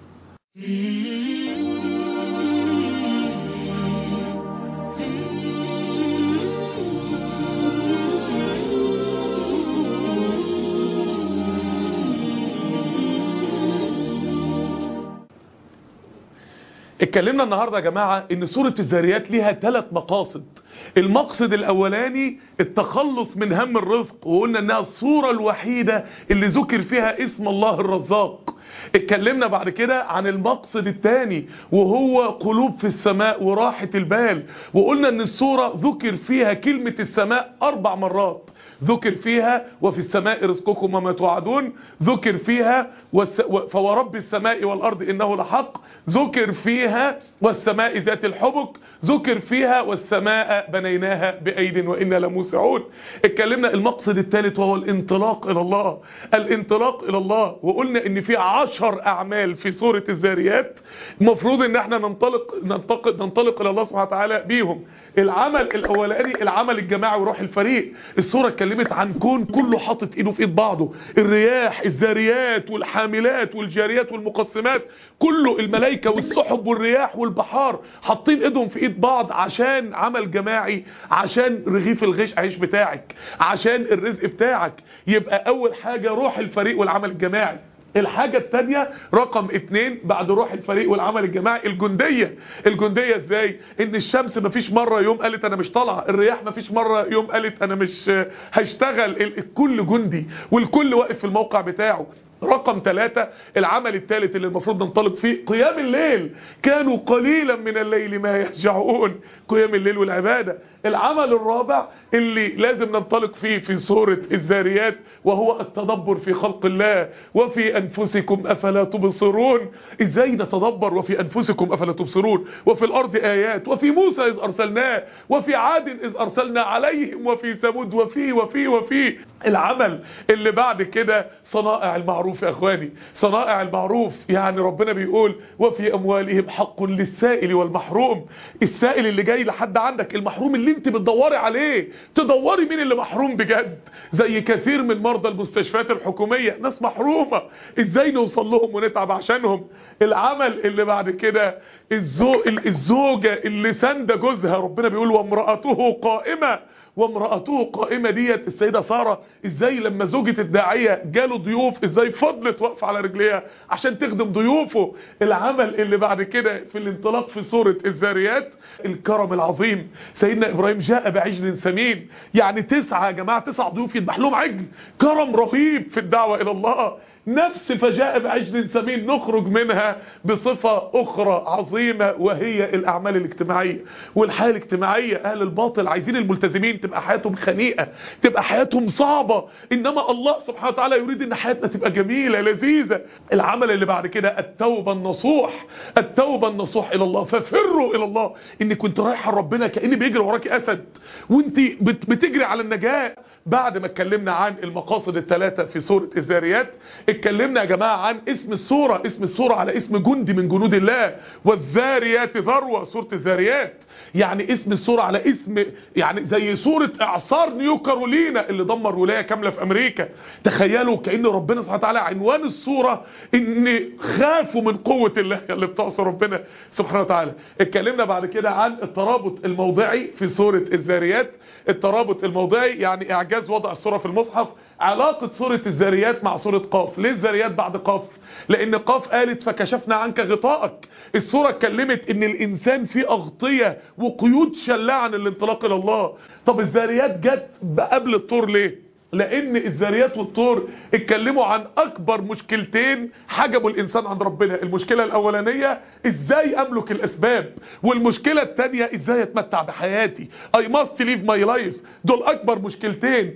Speaker 2: اتكلمنا النهاردة يا جماعة ان سورة الذاريات ليها ثلاث مقاصد. المقصد الاولاني التخلص من هم الرزق، وقلنا انها الصورة الوحيدة اللي ذكر فيها اسم الله الرزاق. اتكلمنا بعد كده عن المقصد الثاني وهو قلوب في السماء وراحة البال، وقلنا ان السورة ذكر فيها كلمة السماء اربع مرات. ذكر فيها وفي السماء رزقكم وما توعدون، ذكر فيها والس... فورب السماء والأرض إنه لحق، ذكر فيها والسماء ذات الحبك، ذكر فيها والسماء بنيناها بأيد وإنا لموسعون. اتكلمنا المقصد الثالث وهو الانطلاق إلى الله، الانطلاق إلى الله، وقلنا إن في عشر أعمال في سورة الذاريات المفروض إن احنا ننطلق ننطلق ننطلق إلى الله سبحانه وتعالى بيهم. العمل الأولاني العمل الجماعي وروح الفريق. السورة اتكلمت عن كون كله حاطط ايده في ايد بعضه، الرياح، الذاريات والحاملات والجاريات والمقسمات، كله الملائكة والسحب والرياح والبحار حاطين ايدهم في ايد بعض عشان عمل جماعي، عشان رغيف الغش عيش بتاعك، عشان الرزق بتاعك. يبقى اول حاجة روح الفريق والعمل الجماعي. الحاجة التانية رقم اتنين بعد روح الفريق والعمل الجماعي الجندية. الجندية ازاي؟ ان الشمس مفيش مرة يوم قالت انا مش طالعة، الرياح مفيش مرة يوم قالت انا مش هشتغل، الكل جندي والكل واقف في الموقع بتاعه. رقم ثلاثة العمل الثالث اللي المفروض ننطلق فيه قيام الليل، كانوا قليلا من الليل ما يهجعون، قيام الليل والعبادة. العمل الرابع اللي لازم ننطلق فيه في سورة الذاريات وهو التدبر في خلق الله وفي أنفسكم أفلا تبصرون. ازاي نتدبر وفي أنفسكم أفلا تبصرون، وفي الأرض آيات، وفي موسى إذ أرسلناه، وفي عاد إذ أرسلنا عليهم، وفي ثمود، وفي وفي وفي العمل اللي بعد كده صنائع المعروف. يا اخواني صنائع المعروف يعني ربنا بيقول وفي اموالهم حق للسائل والمحروم. السائل اللي جاي لحد عندك، المحروم اللي انت بتدوري عليه، تدوري مين اللي محروم بجد. زي كثير من مرضى المستشفيات الحكومية ناس محرومة، ازاي نوصل لهم ونتعب عشانهم. العمل اللي بعد كده الزو... الزوجة اللي ساندة جوزها، ربنا بيقول وامرأته قائمة. وامرأته قائمة ديت السيدة سارة، ازاي لما زوجة الداعية جاله ضيوف ازاي فضلت واقفة على رجليها عشان تخدم ضيوفه. العمل اللي بعد كده في الانطلاق في سورة الذاريات الكرم العظيم. سيدنا ابراهيم جاء بعجل سمين، يعني تسعة يا جماعة، تسع ضيوف يذبح لهم عجل، كرم رهيب في الدعوة الى الله. نفس فجاء بعجل سمين نخرج منها بصفة اخرى عظيمة وهي الاعمال الاجتماعية والحياة الاجتماعية. اهل الباطل عايزين الملتزمين تبقى حياتهم خنيئة، تبقى حياتهم صعبة، انما الله سبحانه وتعالى يريد ان حياتنا تبقى جميلة لذيذة. العمل اللي بعد كده التوبة النصوح، التوبة النصوح الى الله. ففروا الى الله، انك كنت رايحة ربنا كأن بيجري وراك اسد وانت بتجري على النجاة. بعد ما اتكلمنا عن المقاصد الثلاثة في سورة الذاريات اتكلمنا يا جماعة عن اسم السورة، اسم السورة على اسم جندي من جنود الله. والذاريات ذروة، سورة الذاريات يعني اسم السورة على اسم، يعني زي سورة اعصار نيو كارولينا اللي دمر ولاية كاملة في امريكا. تخيلوا كأن ربنا سبحانه وتعالى عنوان السورة ان خافوا من قوة الله اللي بتعصى ربنا سبحانه وتعالى. اتكلمنا بعد كده عن الترابط الموضعي في سورة الذاريات. الترابط الموضعي يعني اعجاز وضع السورة في المصحف. علاقة سورة الذاريات مع سورة قاف. ليه الذاريات بعد قاف؟ لان قاف قالت فكشفنا عنك غطاءك. السورة اتكلمت ان الانسان فيه اغطية وقيود شلة عن الانطلاق الى الله. طب الذاريات جت قبل الطور ليه؟ لان الذاريات والطور اتكلموا عن اكبر مشكلتين حجبوا الانسان عن ربنا. المشكلة الاولانية ازاي املك الاسباب، والمشكلة التانية ازاي اتمتع بحياتي. I must live my life. دول اكبر مشكلتين.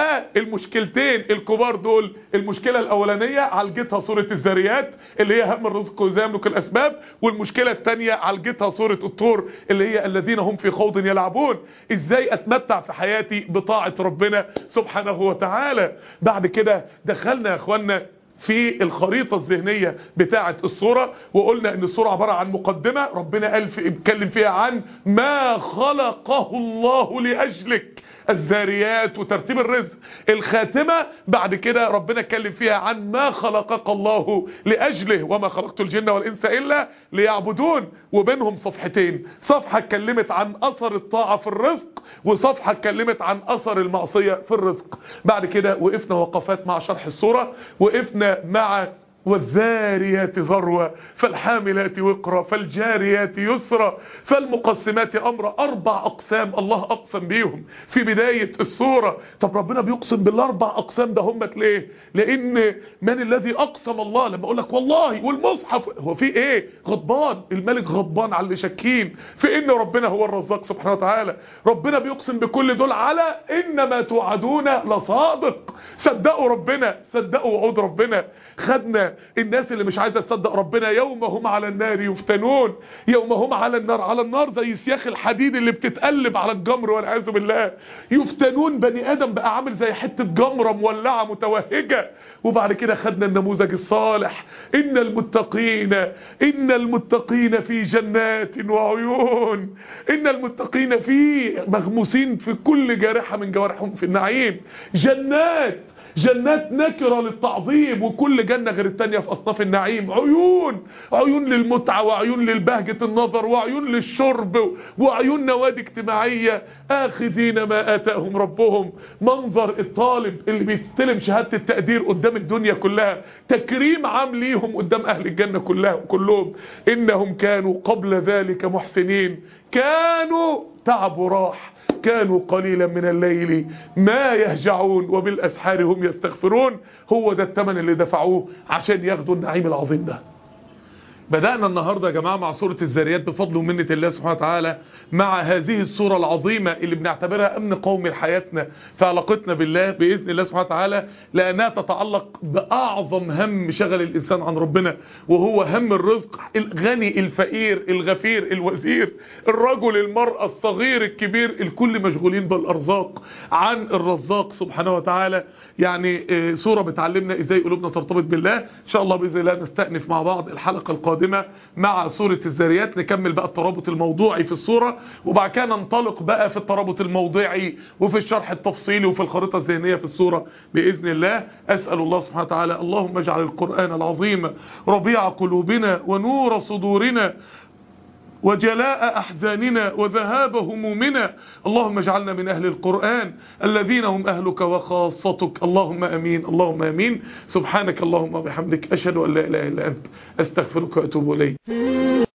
Speaker 2: فالمشكلتين الكبار دول، المشكلة الاولانية عالجتها سورة الذاريات اللي هي هم الرزق وازاي املك الاسباب، والمشكلة التانية عالجتها سورة الطور اللي هي الذين هم في خوض يلعبون. ازاي اتمتع في حياتي بطاعة ربنا سبحانه وتعالى. بعد كده دخلنا يا اخوانا في الخريطة الذهنية بتاعة الصورة، وقلنا ان الصورة عبارة عن مقدمة ربنا قال في اتكلم فيها عن ما خلقه الله لأجلك. الذاريات وترتيب الرزق. الخاتمة بعد كده ربنا اتكلم فيها عن ما خلقك الله لأجله وما خلقت الجن والإنس إلا ليعبدون، وبينهم صفحتين، صفحة اتكلمت عن أثر الطاعة في الرزق، وصفحة اتكلمت عن أثر المعصية في الرزق. بعد كده وقفنا وقفات مع شرح السورة، وقفنا مع والذاريات ذروة فالحاملات وقرا فالجاريات يسرا فالمقسمات أمرا. أربع أقسام الله أقسم بيهم في بداية السورة. طب ربنا بيقسم بالأربع أقسام ده همت ليه؟ لأن من الذي أقسم الله؟ لما أقول لك والله والمصحف، هو في إيه؟ غضبان، الملك غضبان على اللي شاكين في إن ربنا هو الرزاق سبحانه وتعالى. ربنا بيقسم بكل دول على إنما توعدون لصادق. صدقوا ربنا، صدقوا وعود ربنا. خدنا الناس اللي مش عايزه تصدق ربنا، يوم هم على النار يفتنون، يوم هم على النار، على النار زي سياخ الحديد اللي بتتقلب على الجمر والعياذ بالله. يفتنون، بني ادم بقى عامل زي حته جمره مولعه متوهجه. وبعد كده خدنا النموذج الصالح، ان المتقين ان المتقين في جنات وعيون، ان المتقين في مغموسين في كل جارحه من جوارحهم في النعيم. جنات، جنات نكرة للتعظيم، وكل جنة غير التانية في أصناف النعيم. عيون، عيون للمتعة، وعيون للبهجة النظر، وعيون للشرب، وعيون نوادي اجتماعية. آخذين ما آتاهم ربهم، منظر الطالب اللي بيستلم شهادة التقدير قدام الدنيا كلها، تكريم عام ليهم قدام أهل الجنة كلها كلهم. إنهم كانوا قبل ذلك محسنين، كانوا تعبوا راح، كانوا قليلا من الليل ما يهجعون وبالأسحار هم يستغفرون. هو ده الثمن اللي دفعوه عشان ياخدوا النعيم العظيم ده. بدأنا النهاردة يا جماعة مع سورة الذاريات بفضل ومنة الله سبحانه وتعالى، مع هذه السورة العظيمة اللي بنعتبرها أمن قومي لحياتنا في علاقتنا بالله بإذن الله سبحانه وتعالى، لأنها تتعلق بأعظم هم شغل الإنسان عن ربنا، وهو هم الرزق. الغني، الفقير، الغفير، الوزير، الرجل، المرأة، الصغير، الكبير، الكل مشغولين بالأرزاق عن الرزاق سبحانه وتعالى. يعني سورة بتعلمنا إزاي قلوبنا ترتبط بالله. إن شاء الله بإذن الله نستأنف مع بعض الحلقة القادمة مع سورة الذاريات، نكمل بقى الترابط الموضوعي في السورة، وبعد كده ننطلق بقى في الترابط الموضعي وفي الشرح التفصيلي وفي الخريطة الذهنية في السورة بإذن الله. أسأل الله سبحانه وتعالى اللهم اجعل القرآن العظيم ربيع قلوبنا ونور صدورنا وجلاء أحزاننا وذهاب همومنا. اللهم اجعلنا من أهل القرآن الذين هم أهلك وخاصتك. اللهم أمين، اللهم أمين. سبحانك اللهم وبحمدك، أشهد أن لا إله إلا أنت، أستغفرك وأتوب إليك.